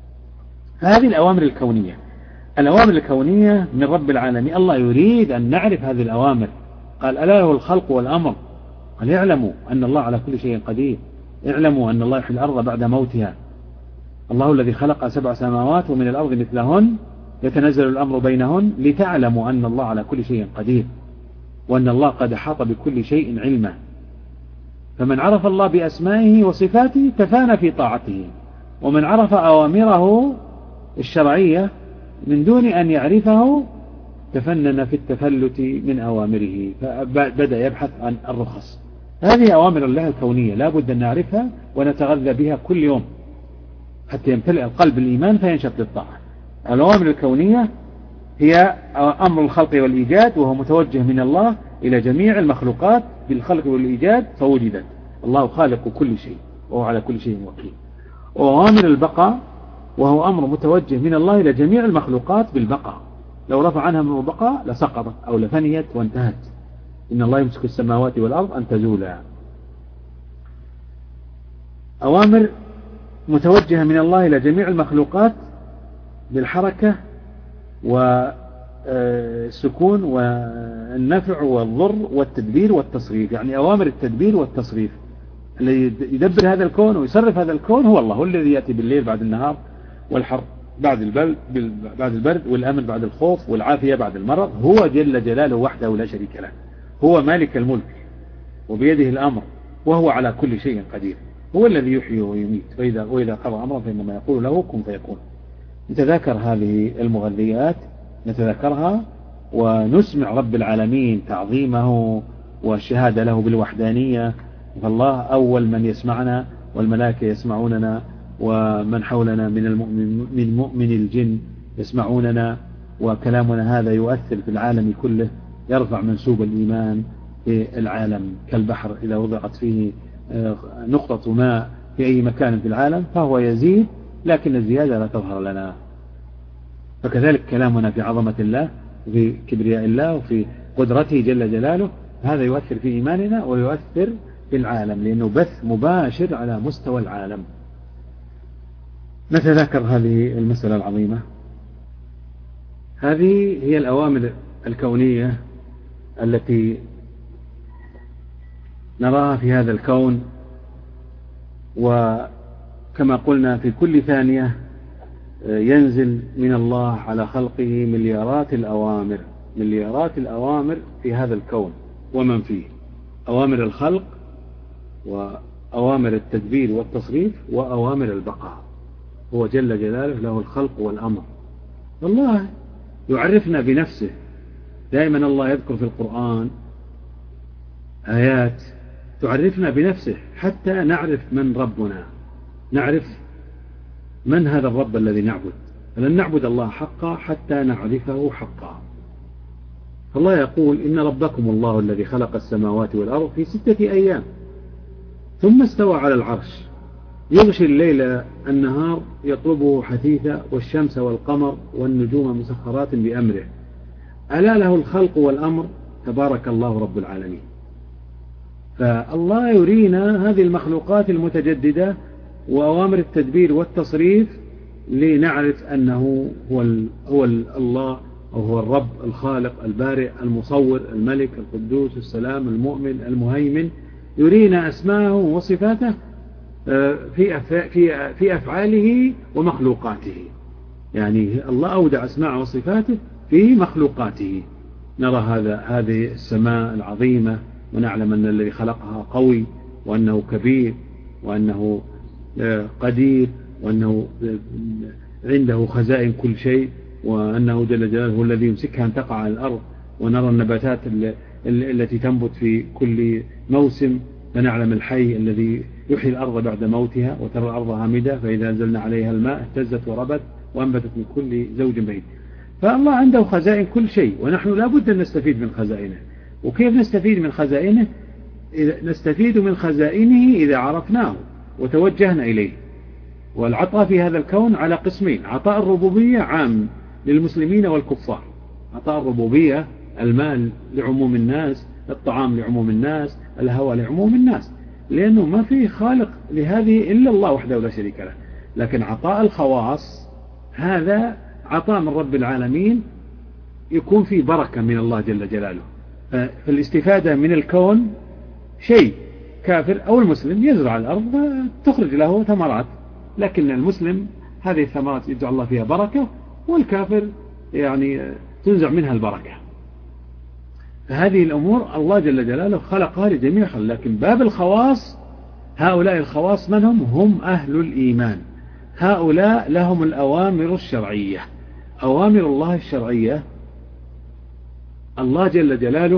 هذه الأوامر الكونية، الأوامر الكونية من رب العالمين. الله يريد أن نعرف هذه الأوامر، قال ألا له الخلق والأمر، قال اعلموا أن الله على كل شيء قدير، اعلموا أن الله يحيي الأرض بعد موتها، الله الذي خلق 7 سماوات ومن الأرض مثلهن يتنزل الأمر بينهن لتعلموا أن الله على كل شيء قدير، وأن الله قد أحاط بكل شيء علما. فمن عرف الله بأسمائه وصفاته تفانى في طاعته، ومن عرف أوامره الشرعية من دون أن يعرفه تفنن في التفلت من أوامره، فبدأ يبحث عن الرخص. هذه أوامر الله الكونية لا بد أن نعرفها ونتغذى بها كل يوم حتى يمتلئ القلب الإيمان فينشط للطاعة. الأوامر الكونية هي أمر الخلق والإيجاد، وهو متوجه من الله إلى جميع المخلوقات بالخلق والإيجاد فوجدت، الله خالق كل شيء وهو على كل شيء وكيل. وأوامر البقاء وهو أمر متوجه من الله إلى جميع المخلوقات بالبقاء، لو رفع عنها من البقاء لسقطت أو لفنيت وانتهت، إن الله يمسك السماوات والأرض أن تزولا. أوامر متوجهة من الله إلى جميع المخلوقات بالحركة والسكون والنفع والضر والتدبير والتصريف. يعني أوامر التدبير والتصريف، الذي يدبر هذا الكون ويصرف هذا الكون هو الله، هو الذي يأتي بالليل بعد النهار، والحر بعد البرد، والأمن بعد الخوف، والعافية بعد المرض. هو جل جلاله وحده لا شريك له، هو مالك الملك وبيده الأمر، وهو على كل شيء قدير، هو الذي يحيي ويميت، وإذا قضى أمرا فإنما يقول له كن فيكون. نتذكر هذه المغذيات، نتذكرها ونسمع رب العالمين تعظيمه والشهادة له بالوحدانية. فالله أول من يسمعنا، والملائكة يسمعوننا، ومن حولنا من مؤمن الجن يسمعوننا، وكلامنا هذا يؤثر في العالم كله، يرفع منسوب الإيمان في العالم كالبحر إذا وضعت فيه نقطة ماء في أي مكان في العالم فهو يزيد، لكن الزيادة لا تظهر لنا. فكذلك كلامنا في عظمة الله وفي كبرياء الله وفي قدرته جل جلاله، هذا يؤثر في إيماننا ويؤثر في العالم، لأنه بث مباشر على مستوى العالم. نتذكر هذه المسألة العظيمة. هذه هي الأوامر الكونية التي نراها في هذا الكون، وكما قلنا في كل ثانية ينزل من الله على خلقه مليارات الأوامر في هذا الكون ومن فيه، أوامر الخلق وأوامر التدبير والتصريف وأوامر البقاء. هو جل جلاله له الخلق والأمر، الله يعرفنا بنفسه. دائما الله يذكر في القرآن آيات تعرفنا بنفسه حتى نعرف من ربنا، نعرف من هذا الرب الذي نعبد. فلن نعبد الله حقا حتى نعرفه حقا. فالله يقول إن ربكم الله الذي خلق السماوات والأرض في 6 أيام ثم استوى على العرش يغشي الليل النهار يطلبه حثيثا والشمس والقمر والنجوم مسخرات بأمره ألا له الخلق والأمر تبارك الله رب العالمين. فالله يرينا هذه المخلوقات المتجددة وأوامر التدبير والتصريف لنعرف أنه هو الله أو هو الرب الخالق البارئ المصور الملك القدوس السلام المؤمن المهيمن. يرينا أسماءه وصفاته في أفعاله ومخلوقاته. يعني الله أودع أسماءه وصفاته في مخلوقاته. نرى هذه السماء العظيمة ونعلم أن الذي خلقها قوي وأنه كبير وأنه قدير وأنه عنده خزائن كل شيء وأنه جل جلاله هو الذي يمسكها أن تقع على الأرض. ونرى النباتات التي تنبت في كل موسم فنعلم الحي الذي يحيي الأرض بعد موتها وترى الأرض هامدة فإذا أنزلنا عليها الماء اهتزت وربت وأنبتت من كل زوج بهيج. فالله عنده خزائن كل شيء ونحن لا بد أن نستفيد من خزائنه. وكيف نستفيد من خزائنه؟ نستفيد من خزائنه إذا عرفناه وتوجهنا إليه. والعطاء في هذا الكون على قسمين: عطاء الربوبية عام للمسلمين والكفار. عطاء الربوبية المال لعموم الناس، الطعام لعموم الناس، الهواء لعموم الناس، لأنه ما في خالق لهذه إلا الله وحده لا شريك له. لكن عطاء الخواص هذا عطاء من رب العالمين يكون فيه بركة من الله جل جلاله. فالاستفادة من الكون شيء كافر أو المسلم يزرع الأرض تخرج له ثمرات، لكن المسلم هذه الثمرات يجعل الله فيها بركة والكافر يعني تنزع منها البركة. فهذه الأمور الله جل جلاله خلقها لجميع خلق. لكن باب الخواص هؤلاء الخواص من هم أهل الإيمان. هؤلاء لهم الأوامر الشرعية. أوامر الله الشرعية الله جل جلاله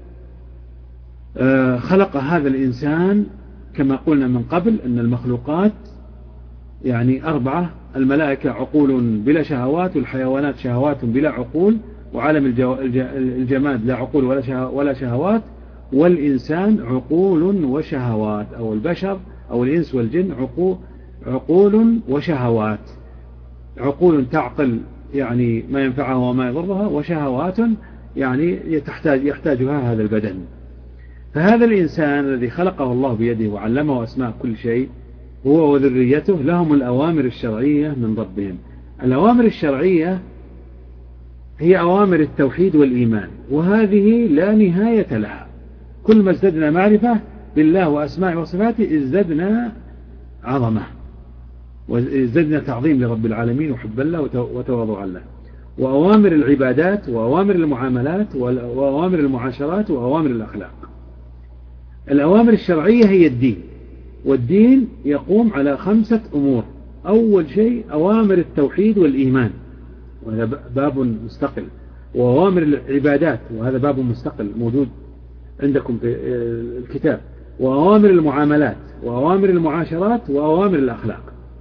خلق هذا الإنسان كما قلنا من قبل أن المخلوقات يعني 4: الملائكة عقول بلا شهوات، والحيوانات شهوات بلا عقول، وعالم الجماد لا عقول ولا شهوات، والإنسان عقول وشهوات، أو البشر أو الإنس والجن عقول وشهوات. عقول تعقل يعني ما ينفعها وما يضرها، وشهوات يعني يحتاجها هذا البدن. فهذا الإنسان الذي خلقه الله بيده وعلمه أسماء كل شيء هو وذريته لهم الأوامر الشرعية من ربهم. الأوامر الشرعية هي أوامر التوحيد والإيمان، وهذه لا نهاية لها. كل ما ازددنا معرفة بالله وأسماء وصفاته ازددنا عظمة وازددنا تعظيم لرب العالمين وحب الله وتواضع له. وأوامر العبادات وأوامر المعاملات وأوامر المعاشرات وأوامر الأخلاق. الأوامر الشرعية هي الدين، والدين يقوم على 5 أمور. أول شيء أوامر التوحيد والإيمان، وهذا باب مستقل. وأوامر العبادات، وهذا باب مستقل موجود عندكم في الكتاب. وأوامر المعاملات وأوامر المعاشرات وأوامر الأخلاق.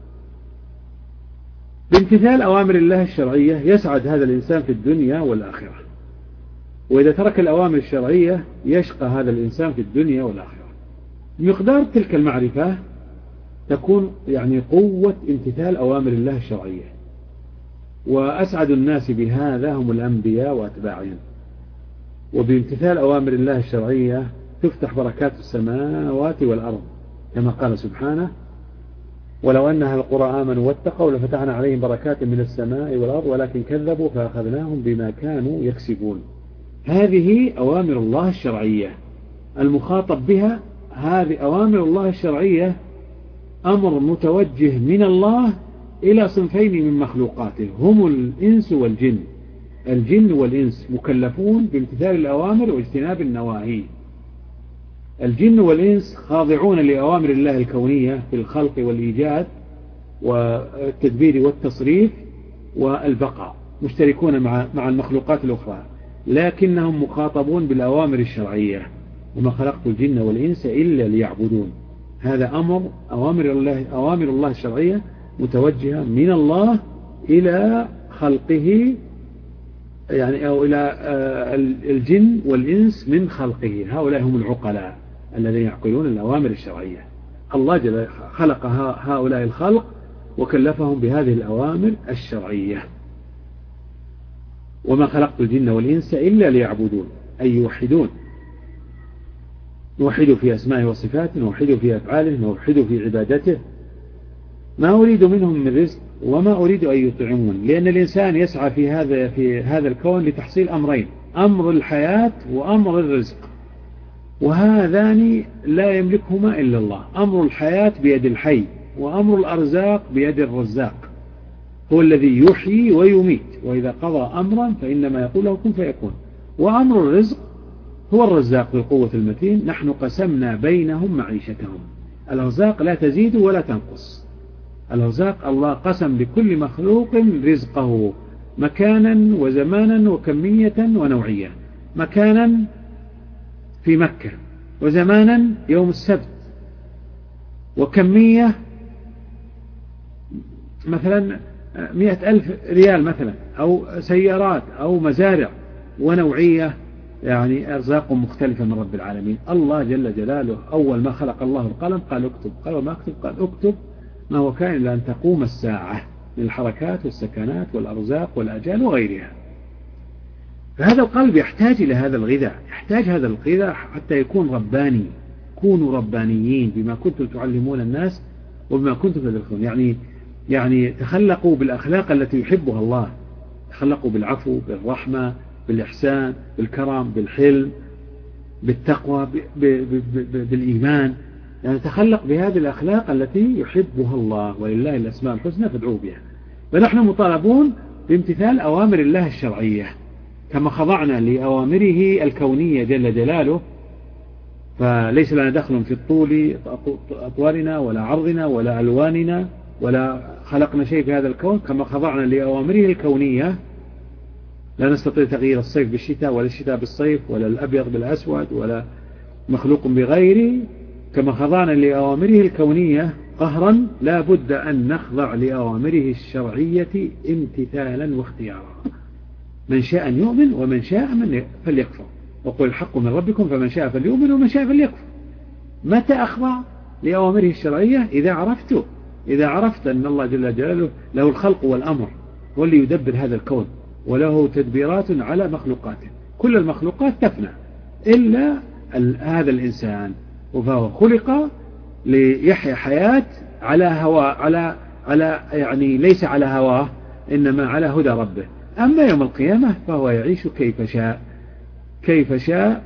بامتثال أوامر الله الشرعية يسعد هذا الإنسان في الدنيا والآخرة، وإذا ترك الأوامر الشرعية يشقى هذا الإنسان في الدنيا والآخرة. مقدار تلك المعرفة تكون يعني قوة امتثال أوامر الله الشرعية. وأسعد الناس بهذا هم الأنبياء وأتباعهم. وبامتثال أوامر الله الشرعية تفتح بركات السماوات والأرض كما قال سبحانه: ولو أن أهل القرى آمنوا واتقوا لفتحنا عليهم بركات من السماء والأرض ولكن كذبوا فأخذناهم بما كانوا يكسبون. هذه أوامر الله الشرعية المخاطب بها. هذه أوامر الله الشرعية أمر متوجه من الله إلى صنفين من مخلوقاته هم الإنس والجن. الجن والإنس مكلفون بامتثال الأوامر واجتناب النواهي. الجن والإنس خاضعون لأوامر الله الكونية في الخلق والإيجاد والتدبير والتصريف والبقاء، مشتركون مع المخلوقات الأخرى، لكنهم مخاطبون بالأوامر الشرعية. وما خلقت الجن والإنس إلا ليعبدون. هذا أوامر الله الشرعية متوجهة من الله إلى خلقه، يعني أو إلى الجن والإنس من خلقه. هؤلاء هم العقلاء الذين يعقلون الأوامر الشرعية. الله خلق هؤلاء الخلق وكلفهم بهذه الأوامر الشرعية. وما خلقت الجن والإنس إلا ليعبدون، أي يوحدون، نوحد في أسمائه وصفاته، نوحد في أفعاله، نوحد في عبادته. ما أريد منهم من رزق وما أريد أن يطعمون، لأن الإنسان يسعى في هذا الكون لتحصيل أمرين: أمر الحياة وأمر الرزق، وهذان لا يملكهما إلا الله. أمر الحياة بيد الحي، وأمر الأرزاق بيد الرزاق، هو الذي يحيي ويميت، وإذا قضى أمرا فإنما يقول له كن فيكون. وأمر الرزق هو الرزاق ذو القوة المتين. نحن قسمنا بينهم معيشتهم. الأرزاق لا تزيد ولا تنقص. الأرزاق الله قسم لكل مخلوق رزقه مكانا وزمانا وكمية ونوعية. مكانا في مكة، وزمانا يوم السبت، وكمية مثلا 100,000 ريال مثلا، أو سيارات أو مزارع، ونوعية يعني أرزاق مختلفة من رب العالمين. الله جل جلاله أول ما خلق الله القلم قال اكتب، قال وما اكتب، قال اكتب ما هو كائن إلى أن تقوم الساعة من الحركات والسكنات والأرزاق والأجال وغيرها. فهذا القلب يحتاج إلى هذا الغذاء، يحتاج هذا الغذاء حتى يكون رباني. كونوا ربانيين بما كنتم تعلمون الناس وبما كنتم تدرسون. يعني تخلقوا بالأخلاق التي يحبها الله، تخلقوا بالعفو، بالرحمة، بالإحسان، بالكرم، بالحلم، بالتقوى، بالإيمان. يعني تخلق بهذه الأخلاق التي يحبها الله، ولله الأسماء الحسنى فادعوه بها. فنحن مطالبون بامتثال أوامر الله الشرعية كما خضعنا لأوامره الكونية جل جلاله. فليس لنا دخل في الطول أطوالنا ولا عرضنا ولا ألواننا، ولا خلقنا شيء في هذا الكون. كما خضعنا لأوامره الكونية لا نستطيع تغيير الصيف بالشتاء ولا الشتاء بالصيف ولا الأبيض بالأسود ولا مخلوق بغيره. كما خضعنا لأوامره الكونية قهرا، لا بد أن نخضع لأوامره الشرعية امتثالا واختيارا. من شاء أن يؤمن ومن شاء فليكفر، وقل الحق من ربكم فمن شاء فليؤمن ومن شاء فليكفر. متى أخضع لأوامره الشرعية؟ إذا عرفت أن الله جل جلاله له الخلق والأمر، هو اللي يدبر هذا الكون، وله تدبيرات على مخلوقاته. كل المخلوقات تفنى إلا هذا الإنسان، وفهو خلق ليحيا حياة على هواه، على يعني ليس على هواه إنما على هدى ربه. أما يوم القيامة فهو يعيش كيف شاء.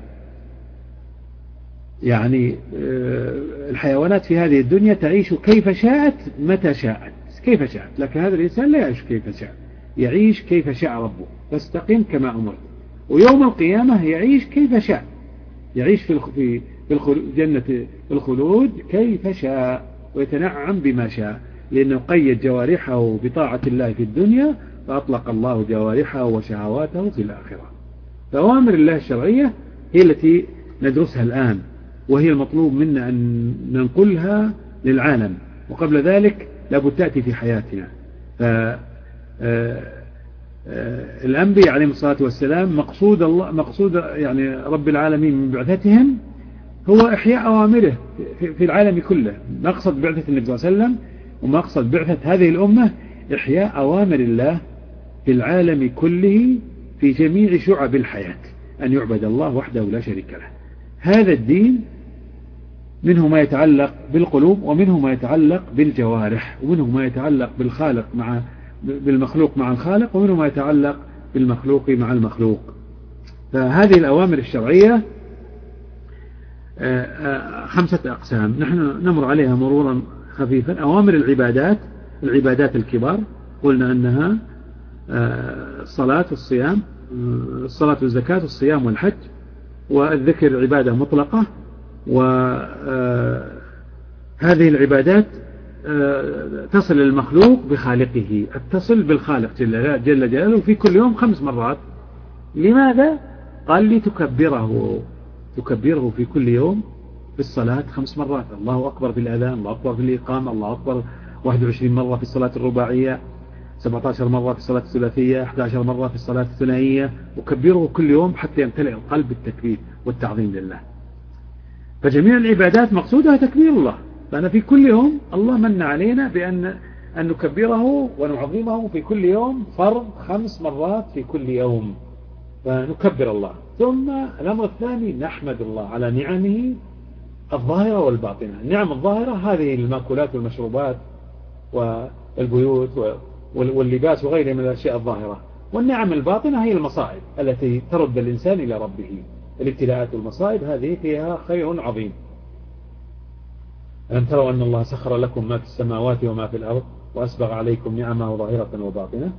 يعني الحيوانات في هذه الدنيا تعيش كيف شاءت متى شاءت كيف شاءت، لكن هذا الإنسان لا يعيش كيف شاء، يعيش كيف شاء ربه، فاستقم كما أمرت. ويوم القيامة يعيش كيف شاء، يعيش في الجنة الخلود كيف شاء، ويتنعم بما شاء، لأنه قيد جوارحه بطاعة الله في الدنيا، فأطلق الله جوارحه وشهواته في الآخرة. فأوامر الله الشرعية هي التي ندرسها الآن، وهي المطلوب منا أن ننقلها للعالم، وقبل ذلك لابد تأتي في حياتنا. الأنبياء عليهم الصلاة والسلام مقصود يعني رب العالمين من بعثتهم هو إحياء أوامره في العالم كله. مقصد بعثة النبي صلى الله عليه وسلم ومقصد بعثة هذه الأمة إحياء أوامر الله في العالم كله في جميع شعب الحياة، أن يعبد الله وحده لا شريك له. هذا الدين منه ما يتعلق بالقلوب، ومنه ما يتعلق بالجوارح، ومنه ما يتعلق بالمخلوق مع الخالق، ومنه ما يتعلق بالمخلوق مع المخلوق. فهذه الأوامر الشرعية 5 أقسام، نحن نمر عليها مرورا خفيفا. أوامر العبادات الكبار، قلنا أنها الصلاة والصيام، الصلاة والزكاة والصيام والحج، والذكر عبادة مطلقة. وهذه العبادات تصل المخلوق بخالقه، اتصل بالخالق جل جلاله في كل يوم 5 مرات. لماذا؟ قال تكبره في كل يوم بالصلاة 5 مرات، الله أكبر في الأذان، الله أكبر في الإقامة، الله أكبر 21 مرة في الصلاة الرباعية، 17 مرة في الصلاة الثلاثية، 11 مرة في الصلاة الثنائية، وكبره كل يوم حتى يمتلئ القلب بالتكبير والتعظيم لله. فجميع العبادات مقصودها تكبير الله، فأنا في كل يوم الله من علينا بأن نكبره ونعظمه في كل يوم، فرض 5 مرات في كل يوم، فنكبر الله. ثم الأمر الثاني نحمد الله على نعمه الظاهرة والباطنة. النعم الظاهرة هذه المأكولات والمشروبات والبيوت واللباس وغيرها من الأشياء الظاهرة، والنعم الباطنة هي المصائب التي ترد الإنسان إلى ربه. الابتلاءات والمصائب هذه فيها خير عظيم. ألم تروا أن الله سخر لكم ما في السماوات وما في الأرض وأسبغ عليكم نعمه ظاهرة وباطنة.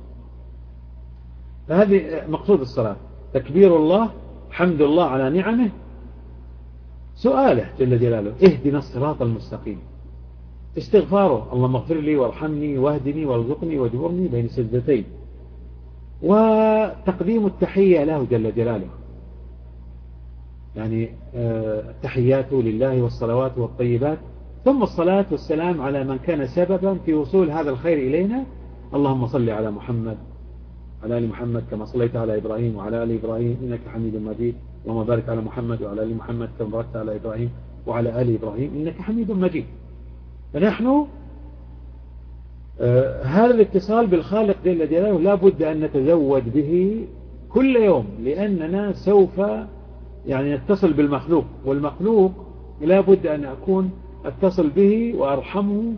فهذه مقصود الصلاة، تكبير الله، حمد الله على نعمه، سؤاله جل جلاله اهدنا الصراط المستقيم، استغفاره اللهم اغفر لي وارحمني واهدني وارزقني واجبرني بين سجدتين، وتقديم التحية له جل جلاله، يعني التحيات لله والصلوات والطيبات، ثم الصلاة والسلام على من كان سببا في وصول هذا الخير إلينا. اللهم صل على محمد على آل محمد كما صليت على إبراهيم وعلى آل إبراهيم إنك حميد مجيد، اللهم بارك على محمد وعلى آل محمد كما باركت على إبراهيم وعلى آل إبراهيم إنك حميد مجيد. فنحن هذا الاتصال بالخالق جل جلاله لا بد أن نتزود به كل يوم، لأننا سوف يعني نتصل بالمخلوق، والمخلوق لا بد أن أكون أتصل به وأرحمه،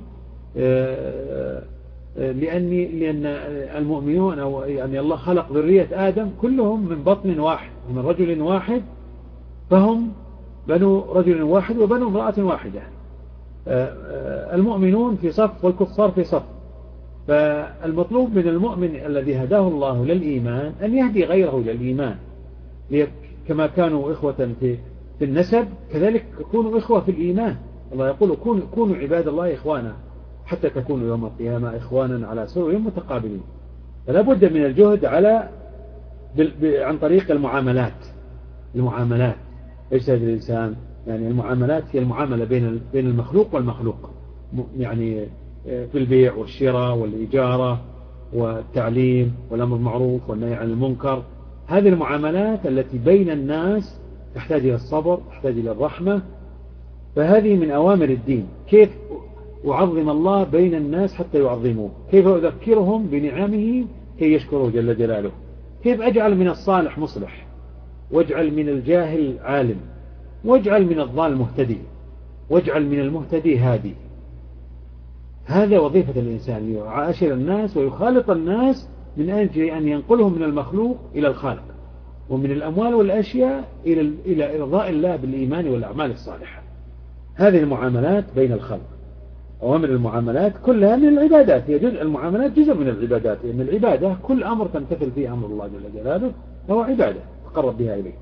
لأن المؤمنون أو يعني الله خلق ذرية آدم كلهم من بطن واحد ومن رجل واحد، فهم بنو رجل واحد وبنو امرأة واحدة، المؤمنون في صف والكفار في صف. فالمطلوب من المؤمن الذي هداه الله للإيمان أن يهدي غيره للإيمان، كما كانوا إخوة في النسب كذلك كونوا إخوة في الإيمان. الله يقول كونوا عباد الله إخوانا حتى تكونوا يوم القيامة إخوانا على سرر متقابلين. فلا بد من الجهد عن طريق المعاملات إيش هذا الإنسان، يعني المعاملات هي المعاملة بين المخلوق والمخلوق، يعني في البيع والشراء والإجارة والتعليم والأمر بالمعروف والنهي عن المنكر. هذه المعاملات التي بين الناس تحتاج إلى الصبر، تحتاج إلى الرحمة. فهذه من أوامر الدين، كيف أعظم الله بين الناس حتى يعظموه، كيف أذكرهم بنعمه كي يشكروا جل جلاله، كيف أجعل من الصالح مصلح، واجعل من الجاهل عالم، واجعل من الضال مهتدي، واجعل من المهتدي هادي. هذا وظيفة الإنسان، يعاشر الناس ويخالط الناس من أجل أن ينقلهم من المخلوق إلى الخالق، ومن الأموال والأشياء إلى إرضاء الله بالإيمان والأعمال الصالحة. هذه المعاملات بين الخلق، أوامر المعاملات كلها من العبادات، هي جزء، المعاملات جزء من العبادات، لأن العبادة كل أمر تمتثل فيه أمر الله جل جلاله فهو عبادة تقرب بها إليه.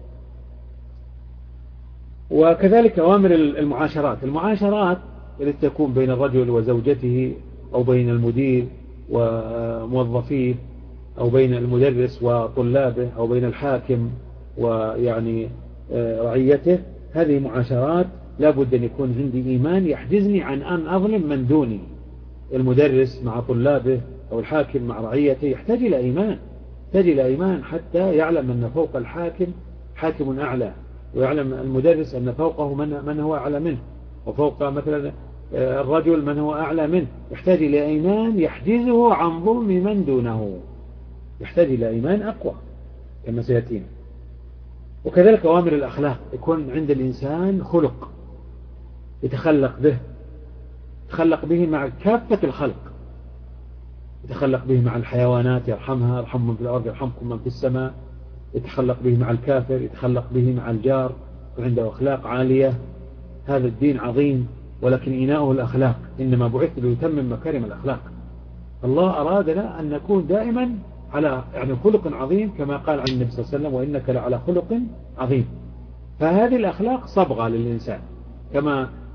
وكذلك أوامر المعاشرات التي تكون بين الرجل وزوجته، أو بين المدير وموظفيه، أو بين المدرس وطلابه، أو بين الحاكم ويعني رعيته. هذه معاشرات لا بد أن يكون عندي إيمان يحجزني عن أن أظلم من دوني. المدرس مع طلابه أو الحاكم مع رعيته يحتاج إلى إيمان حتى يعلم أن فوق الحاكم حاكم أعلى، ويعلم المدرس أن فوقه من هو أعلى منه، وفوق مثلا الرجل من هو أعلى منه. يحتاج إلى إيمان يحجزه عن ظلم من دونه، يحتاج إلى إيمان أقوى كما سيأتينا. وكذلك أوامر الأخلاق، يكون عند الإنسان خلق يتخلق به مع كافة الخلق، يتخلق به مع الحيوانات يرحمها، يرحم من في الأرض يرحمكم من في السماء، يتخلق به مع الكافر، يتخلق به مع الجار، وعنده أخلاق عالية. هذا الدين عظيم، ولكن إناؤه الأخلاق، إنما بعثت ليتمم مكارم الأخلاق. الله أرادنا أن نكون دائما على يعني خلق عظيم، كما قال عن النبي صلى الله عليه وسلم وإنك لعلى خلق عظيم. فهذه الأخلاق صبغة للإنسان، كما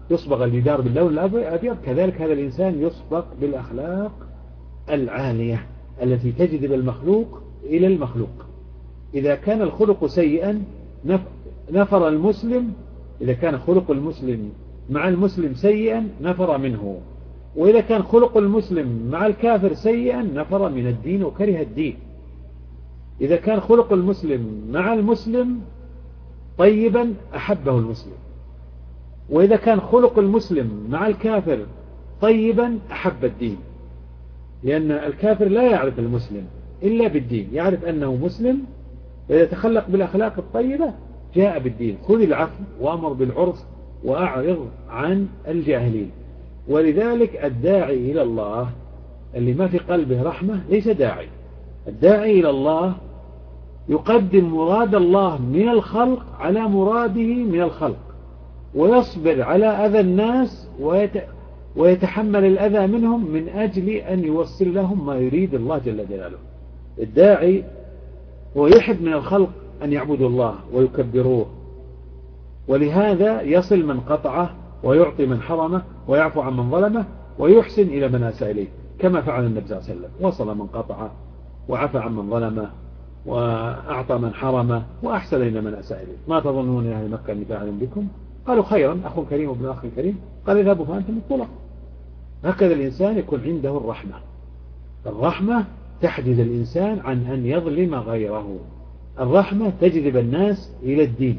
يصبغ الجدار باللون الأبيض، كذلك هذا الإنسان يصبغ بالأخلاق العالية التي تجذب المخلوق إلى المخلوق. إذا كان الخلق سيئا نفر المسلم، إذا كان خلق المسلم مع المسلم سيئا نفر منه، وإذا كان خلق المسلم مع الكافر سيئا نفر من الدين وكره الدين. إذا كان خلق المسلم مع المسلم طيبا أحبه المسلم، وإذا كان خلق المسلم مع الكافر طيبا أحب الدين، لأن الكافر لا يعرف المسلم إلا بالدين، يعرف أنه مسلم، وإذا تخلق بالأخلاق الطيبة جاء بالدين. خذ العفو وأمر بالعرف وأعرض عن الجاهلين. ولذلك الداعي إلى الله اللي ما في قلبه رحمة ليس داعي. الداعي إلى الله يقدم مراد الله من الخلق على مراده من الخلق، ويصبر على أذى الناس ويتحمل الأذى منهم من أجل أن يوصل لهم ما يريد الله جل جلاله. الداعي هو يحب من الخلق أن يعبدوا الله ويكبروه، ولهذا يصل من قطعه ويعطي من حرمه ويعفو عن من ظلمه ويحسن إلى من أساء إليه، كما فعل النبي صلى الله عليه وسلم، وصل من قطعه وعفى عن من ظلمه وأعطى من حرمه وأحسن إلى من أساء إليه. ما تظنون يا أهل مكة أني فاعل بكم؟ قالوا خيرا، أخ كريم وابن أخ كريم. قال اذهبوا فأنتم الطلق. هكذا الإنسان يكون عنده الرحمة. الرحمة تحجز الإنسان عن أن يظلم غيره. الرحمة تجذب الناس إلى الدين.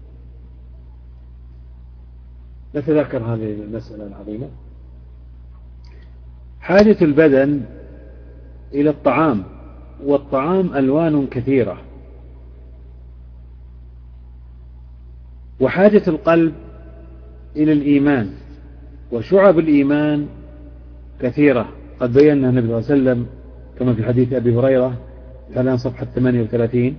نتذكر هذه المسألة العظيمة. حاجة البدن إلى الطعام، والطعام ألوان كثيرة، وحاجة القلب إلى الإيمان، وشعب الإيمان كثيرة. قد بينا النبي صلى الله عليه وسلم كما في حديث أبي هريرة الآن صفحة 38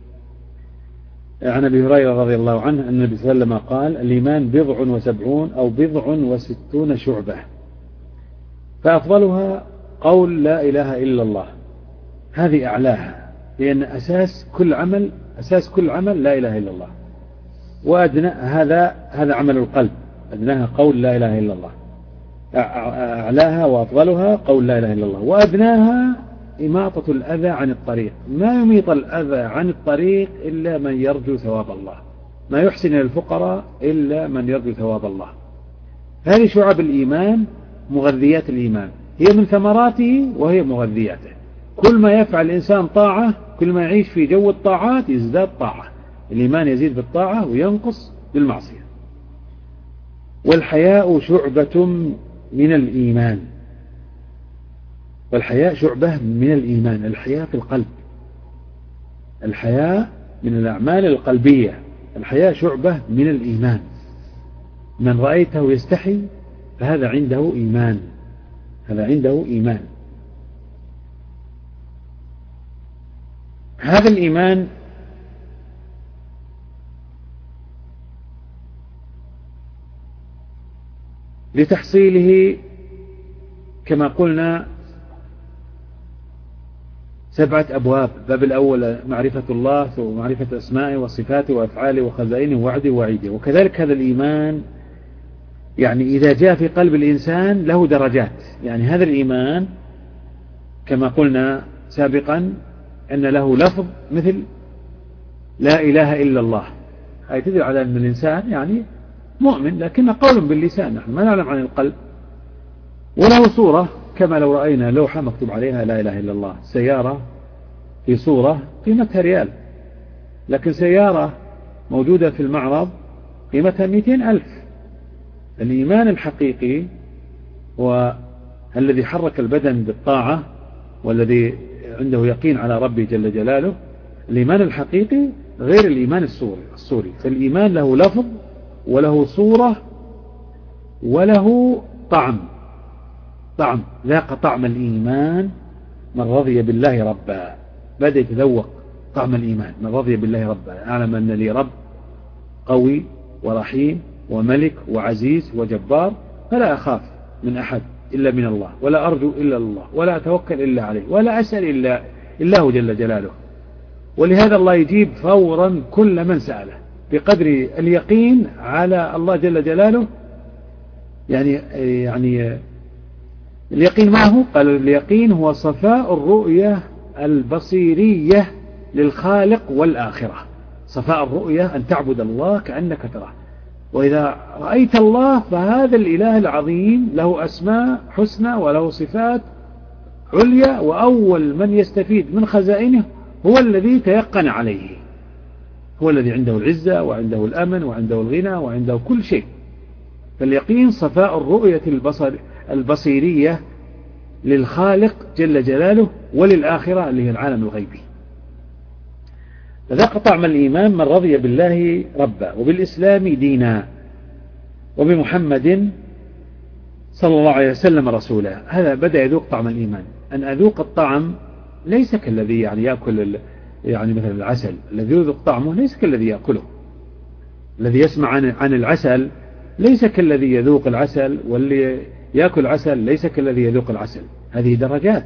عن أبي هريرة رضي الله عنه أن النبي صلى الله عليه وسلم قال: الإيمان 70 أو 60 شعبة، فأفضلها قول لا إله إلا الله. هذه أعلاها، لأن أساس كل عمل لا إله إلا الله. وأدنى هذا عمل القلب، أدناها قول لا إله إلا الله. أعلاها وأفضلها قول لا إله إلا الله، وأدناها إماطة الأذى عن الطريق. ما يميط الأذى عن الطريق إلا من يرجو ثواب الله، ما يحسن الفقراء إلا من يرجو ثواب الله. هذه شعب الإيمان، مغذيات الإيمان، هي من ثمراته وهي مغذياته. كل ما يفعل الإنسان طاعة، كل ما يعيش في جو الطاعات يزداد طاعة. الإيمان يزيد بالطاعة وينقص بالمعصية. والحياء شعبة من الإيمان، والحياء شعبة من الإيمان. الحياء في القلب، الحياء من الأعمال القلبية، الحياء شعبة من الإيمان. من رأيته يستحي فهذا عنده إيمان، هذا عنده إيمان. هذا الإيمان لتحصيله كما قلنا 7 أبواب. الباب الأول معرفة الله، ومعرفة أسمائه وصفاته وأفعاله وخزائنه ووعده ووعيده. وكذلك هذا الإيمان يعني إذا جاء في قلب الإنسان له درجات. يعني هذا الإيمان كما قلنا سابقا أن له لفظ مثل لا إله إلا الله، هذا تدل على أن الإنسان يعني مؤمن، لكن قول باللسان، نحن ما نعلم عن القلب. وله صورة، كما لو رأينا لوحة مكتوب عليها لا إله إلا الله. سيارة في صورة قيمتها ريال، لكن سيارة موجودة في المعرض قيمتها 200,000. الإيمان الحقيقي هو الذي حرك البدن بالطاعة، والذي عنده يقين على ربه جل جلاله. الإيمان الحقيقي غير الإيمان الصوري. فالإيمان له لفظ وله صورة وله طعم. ذاق طعم الإيمان من رضي بالله ربا. بدأ يتذوق طعم الإيمان من رضي بالله ربا. أعلم أن لي رب قوي ورحيم وملك وعزيز وجبار، فلا أخاف من أحد إلا من الله، ولا أرجو إلا الله، ولا أتوكل إلا عليه، ولا أسأل إلا هو جل جلاله. ولهذا الله يجيب فورا كل من سأله بقدر اليقين على الله جل جلاله يعني اليقين ما هو؟ قال اليقين هو صفاء الرؤية البصيرية للخالق والآخرة. صفاء الرؤية أن تعبد الله كأنك تراه، وإذا رأيت الله فهذا الإله العظيم له أسماء حسنى وله صفات عليا، وأول من يستفيد من خزائنه هو الذي تيقن عليه، هو الذي عنده العزة وعنده الأمن وعنده الغنى وعنده كل شيء. فاليقين صفاء الرؤية البصيرية للخالق جل جلاله وللآخرة اللي هي العالم الغيبي. فذاق طعم الإيمان من رضي بالله ربا وبالإسلام دينا وبمحمد صلى الله عليه وسلم رسولا. هذا بدأ يذوق طعم الإيمان. أن أذوق الطعم ليس كالذي يأكل مثلا العسل، الذي يذوق طعمه ليس كالذي يأكله. الذي يسمع عن العسل ليس كالذي يذوق العسل، واللي يأكل عسل ليس كالذي يذوق العسل. هذه درجات.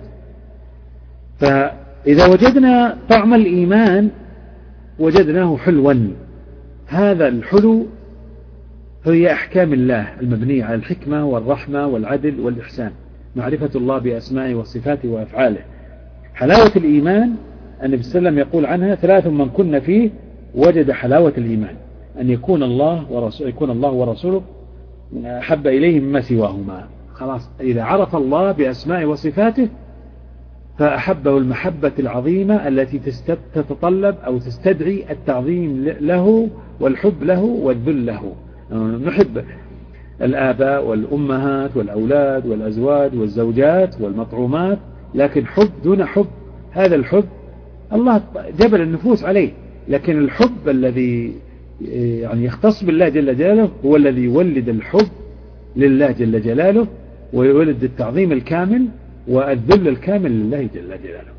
فإذا وجدنا طعم الإيمان وجدناه حلوا. هذا الحلو هي أحكام الله المبنية على الحكمة والرحمة والعدل والإحسان، معرفة الله بأسمائه وصفاته وأفعاله. حلاوة الإيمان النبي صلى الله عليه وسلم يقول عنها 3 من كن فيه وجد حلاوة الإيمان: أن يكون الله ورسوله أحب إليه مما سواهما. خلاص، إذا عرف الله بأسمائه وصفاته فأحبه المحبة العظيمة التي تتطلب أو تستدعي التعظيم له والحب له والذل له. نحب الآباء والأمهات والأولاد والأزواج والزوجات والمطعومات، لكن حب دون حب. هذا الحب الله جبل النفوس عليه، لكن الحب الذي يختص بالله جل جلاله هو الذي يولد الحب لله جل جلاله، ويولد التعظيم الكامل والذل الكامل لله جل جلاله.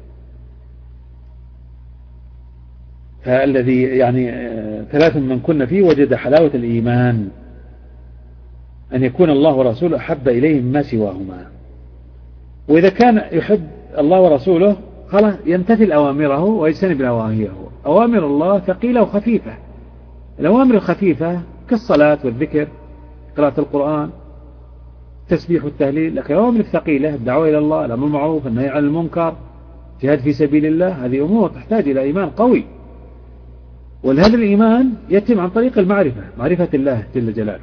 فالذي 3 من كن فيه وجد حلاوة الإيمان: أن يكون الله ورسوله أحب إليه مما سواهما. وإذا كان يحب الله ورسوله خلاص يمتثل أوامره ويجتنب نواهيه. أوامر الله ثقيلة وخفيفة. الأوامر الخفيفة كالصلاة والذكر، قراءة القرآن، تسبيح والتهليل. لكن الأوامر الثقيلة الدعوة إلى الله، الأمر بالمعروف، النهي عن المنكر، جهاد في سبيل الله، هذه أمور تحتاج إلى إيمان قوي. ولهذا الإيمان يتم عن طريق معرفة الله جل جلاله.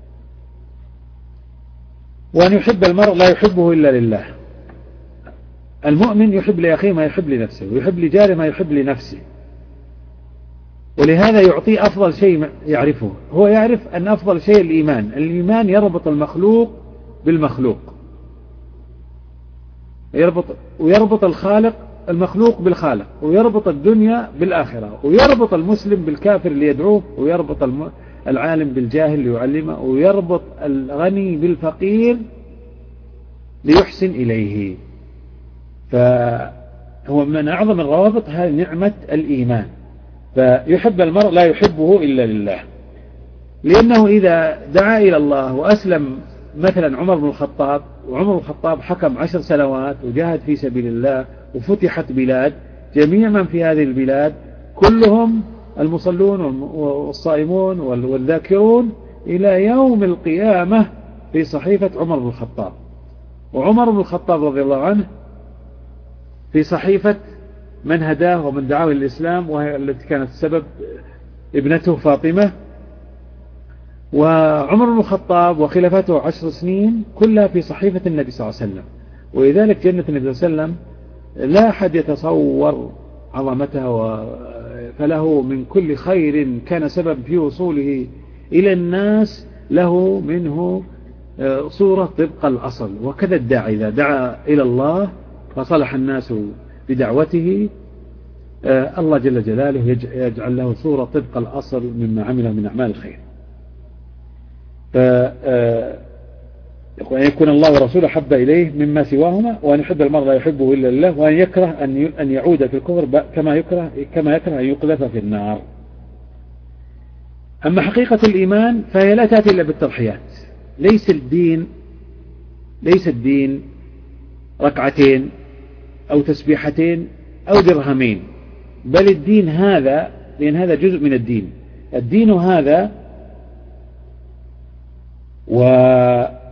وأن يحب المرء لا يحبه إلا لله. المؤمن يحب لأخيه ما يحب لنفسه، ويحب لجاره ما يحب لنفسه. ولهذا يعطيه أفضل شيء يعرفه. هو يعرف أن أفضل شيء الإيمان يربط المخلوق بالمخلوق، ويربط المخلوق بالخالق، ويربط الدنيا بالآخرة، ويربط المسلم بالكافر ليدعوه، ويربط العالم بالجاهل ليعلمه، ويربط الغني بالفقير ليحسن إليه. فهو من أعظم الروابط هذه نعمة الإيمان. فيحب المرء لا يحبه إلا لله، لأنه إذا دعا إلى الله وأسلم مثلا عمر بن الخطاب، وعمر بن الخطاب حكم 10 سنوات وجاهد في سبيل الله وفتحت بلاد، جميع من في هذه البلاد كلهم المصلون والصائمون والذاكرون إلى يوم القيامة في صحيفة عمر بن الخطاب. وعمر بن الخطاب رضي الله عنه في صحيفة من هداه ومن دعاه الإسلام، وهي التي كانت السبب ابنته فاطمة. وعمر بن الخطاب وخلافته 10 سنين كلها في صحيفة النبي صلى الله عليه وسلم. ولذلك جنة النبي صلى الله عليه وسلم لا أحد يتصور عظمتها، فله من كل خير كان سبب في وصوله إلى الناس له منه صورة طبق الأصل. وكذا الداعي إذا دعا إلى الله فصلح الناس بدعوته، الله جل جلاله يجعل له صورة طبق الأصل مما عمله من أعمال الخير. وأن يكون الله ورسوله حب إليه مما سواهما، وأن يحب المرء لا يحبه إلا لله، وأن يكره أن يعود في الكفر كما يكره أن يقذف في النار. أما حقيقة الإيمان فهي لا تأتي إلا بالتضحيات. ليس الدين ركعتين أو تسبيحتين أو درهمين، بل الدين هذا، لأن هذا جزء من الدين هذا،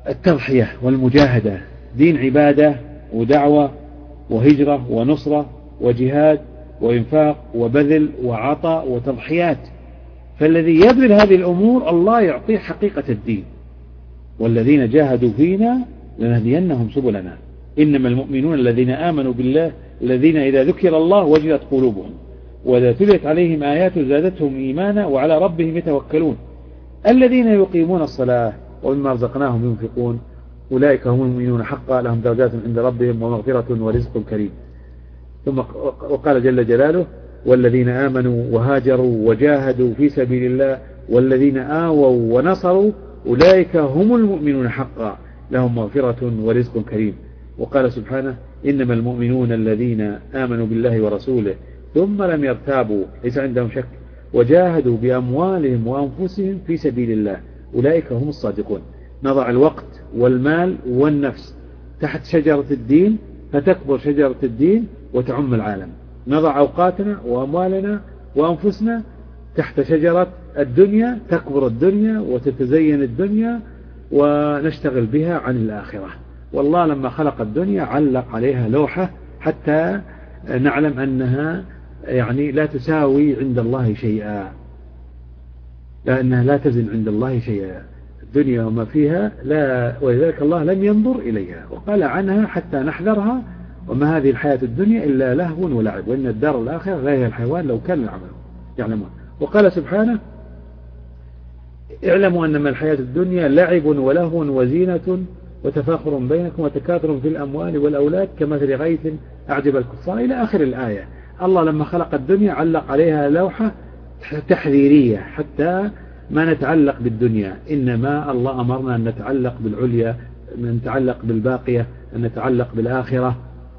التضحية والمجاهدة، دين عبادة ودعوة وهجرة ونصرة وجهاد وإنفاق وبذل وعطاء وتضحيات. فالذي يبذل هذه الأمور الله يعطيه حقيقة الدين. والذين جاهدوا فينا لنهدينهم سبلنا إنما المؤمنون الذين آمنوا بالله الذين إذا ذكر الله وجلت قلوبهم وإذا تليت عليهم آياته زادتهم إيمانا وعلى ربهم يتوكلون الذين يقيمون الصلاة ومما رزقناهم ينفقون أولئك هم المؤمنون حقا لهم درجات عند ربهم ومغفرة ورزق كريم. ثم وقال جل جلاله والذين آمنوا وهاجروا وجاهدوا في سبيل الله والذين آووا ونصروا أولئك هم المؤمنون حقا لهم مغفرة ورزق كريم. وقال سبحانه إنما المؤمنون الذين آمنوا بالله ورسوله ثم لم يرتابوا ليس عندهم شك وجاهدوا بأموالهم وأنفسهم في سبيل الله أولئك هم الصادقون. نضع الوقت والمال والنفس تحت شجرة الدين فتكبر شجرة الدين وتعم العالم. نضع أوقاتنا وأموالنا وأنفسنا تحت شجرة الدنيا تكبر الدنيا وتتزين الدنيا ونشتغل بها عن الآخرة. والله لما خلق الدنيا علق عليها لوحة حتى نعلم أنها يعني لا تساوي عند الله شيئا، لأنها لا تزن عند الله شيئا الدنيا وما فيها لا، ولذلك الله لم ينظر إليها وقال عنها حتى نحذرها وما هذه الحياة الدنيا إلا لهو ولعب وإن الدار الآخرة غير الحيوان لو كان يعلمون. وقال سبحانه اعلموا أنما الحياة الدنيا لعب ولهو وزينة وتفاخر بينكم وتكاثر في الأموال والأولاد كمثل غيث أعجب الكفار إلى آخر الآية. الله لما خلق الدنيا علق عليها لوحة تحذيرية حتى ما نتعلق بالدنيا، إنما الله أمرنا أن نتعلق بالعليا، أن نتعلق بالباقية، أن نتعلق بالآخرة.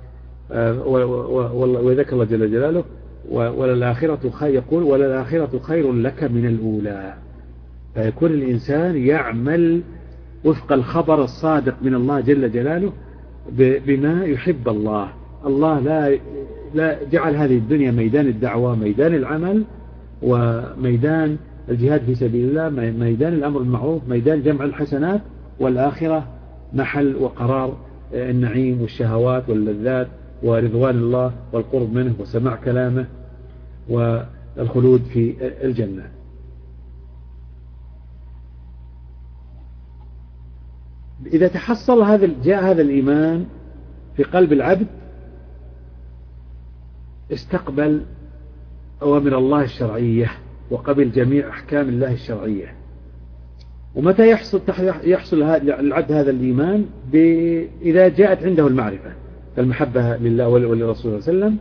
وذكر الله جل جلاله وللآخرة خير، يقول وللآخرة خير لك من الأولى. فيكون الإنسان يعمل وفق الخبر الصادق من الله جل جلاله بما يحب الله. الله لا جعل هذه الدنيا ميدان الدعوة، ميدان العمل وميدان الجهاد في سبيل الله، ميدان الأمر المعروف، ميدان جمع الحسنات، والآخرة محل وقرار النعيم والشهوات واللذات ورضوان الله والقرب منه وسماع كلامه والخلود في الجنة. إذا تحصل جاء هذا الإيمان في قلب العبد استقبل أوامر الله الشرعية وقبل جميع أحكام الله الشرعية. ومتى يحصل العبد هذا الإيمان؟ إذا جاءت عنده المعرفة، فالمحبة لله ولرسوله صلى الله عليه وسلم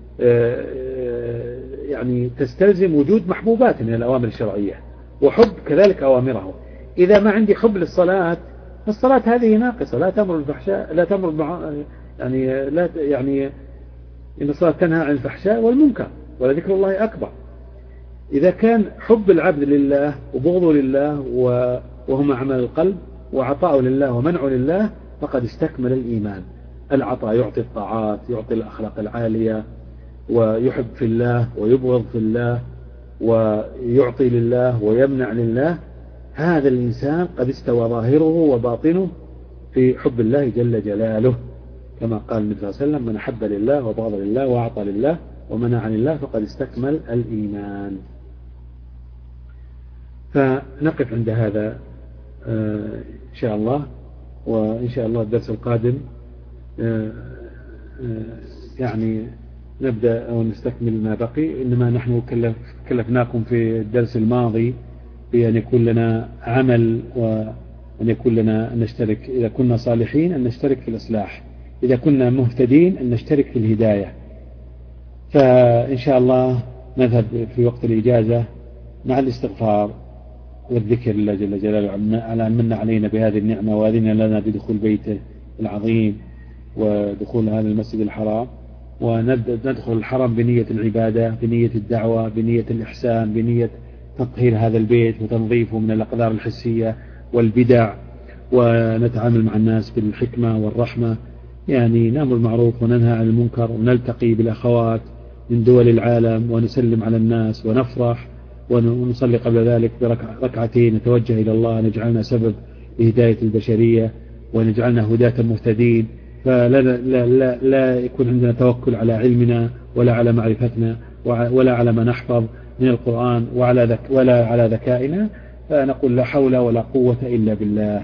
يعني تستلزم وجود محبوبات من الأوامر الشرعية وحب كذلك أوامره. إذا ما عندي حب للصلاة فالصلاة هذه ناقصة، لا تأمر بالفحشاء، لا تأمر يعني إن الصلاة تنهى عن الفحشاء والمنكر ولذكر الله أكبر. إذا كان حب العبد لله وبغضه لله وهما عمل القلب وعطاء لله ومنع لله فقد استكمل الإيمان. العطاء يعطي الطاعات، يعطي الأخلاق العالية، ويحب في الله ويبغض في الله ويعطي لله ويمنع لله. هذا الإنسان قد استوى ظاهره وباطنه في حب الله جل جلاله، كما قال النبي صلى الله عليه وسلم من أحب لله وبغض لله وأعطى لله ومنع لله فقد استكمل الإيمان. فنقف عند هذا إن شاء الله، وإن شاء الله الدرس القادم يعني نبدأ أو نستكمل ما بقي. إنما نحن كلفناكم في الدرس الماضي بأن يكون لنا عمل وأن يكون لنا أن نشترك، إذا كنا صالحين أن نشترك في الإصلاح، إذا كنا مهتدين أن نشترك في الهداية. فإن شاء الله نذهب في وقت الإجازة مع الاستغفار والذكر لله جل جلاله على أن من علينا بهذه النعمة وأذن لنا بدخول بيته العظيم ودخول هذا المسجد الحرام، وندخل الحرم بنية العبادة، بنية الدعوة، بنية الإحسان، بنية تطهير هذا البيت وتنظيفه من الأقدار الحسية والبدع، ونتعامل مع الناس بالحكمة والرحمة، يعني نأمر بالمعروف وننهى عن المنكر، ونلتقي بالأخوات من دول العالم ونسلم على الناس ونفرح، ونصلي قبل ذلك بركعتين نتوجه إلى الله نجعلنا سبب لهداية البشرية. وأن يجعلنا هداة مهتدين، فلا لا لا لا يكون عندنا توكل على علمنا ولا على معرفتنا ولا على ما نحفظ من القرآن ولا على ذكائنا، فنقول لا حول ولا قوة إلا بالله.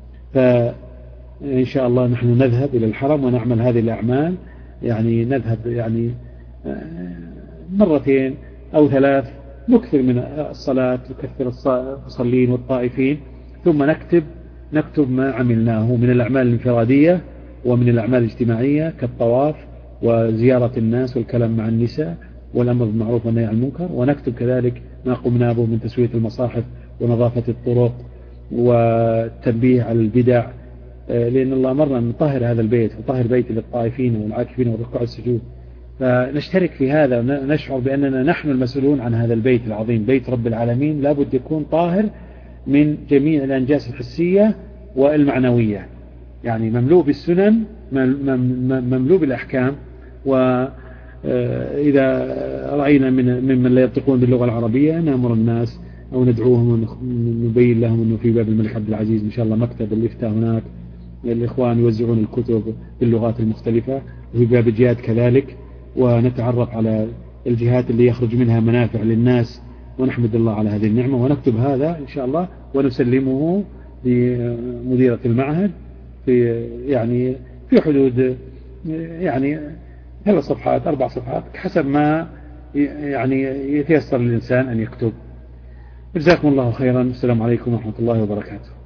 فإن شاء الله نحن نذهب إلى الحرم ونعمل هذه الأعمال، يعني نذهب يعني مرتين أو 3، نكثر من الصلاة، نكثر المصلين والطائفين، ثم نكتب ما عملناه من الأعمال الانفرادية ومن الأعمال الاجتماعية كالطواف وزيارة الناس والكلام مع النساء والأمر بالمعروف والنهي عن المنكر، ونكتب كذلك ما قمنا به من تسوية المصاحف ونظافة الطرق والتنبيه على البدع، لأن الله أمرنا أن نطهر هذا البيت وطهر بيت للطائفين والعاكفين والركوع السجود، فنشترك في هذا ونشعر بأننا نحن المسؤولون عن هذا البيت العظيم، بيت رب العالمين لابد يكون طاهر من جميع الأنجاس الحسية والمعنوية، يعني مملوء بالسنن مملوء بالأحكام. وإذا رأينا ممن لا ينطقون باللغة العربية نأمر الناس أو ندعوهم ونبين لهم أنه في باب الملك عبد العزيز إن شاء الله مكتب الإفتاء هناك، الإخوان يوزعون الكتب باللغات المختلفة، وفي باب الجهاد كذلك، ونتعرف على الجهات اللي يخرج منها منافع للناس، ونحمد الله على هذه النعمة، ونكتب هذا إن شاء الله ونسلمه لمديرة المعهد في حدود 3 صفحات 4 صفحات حسب ما يتيسر للإنسان أن يكتب. جزاكم الله خيرا. السلام عليكم ورحمة الله وبركاته.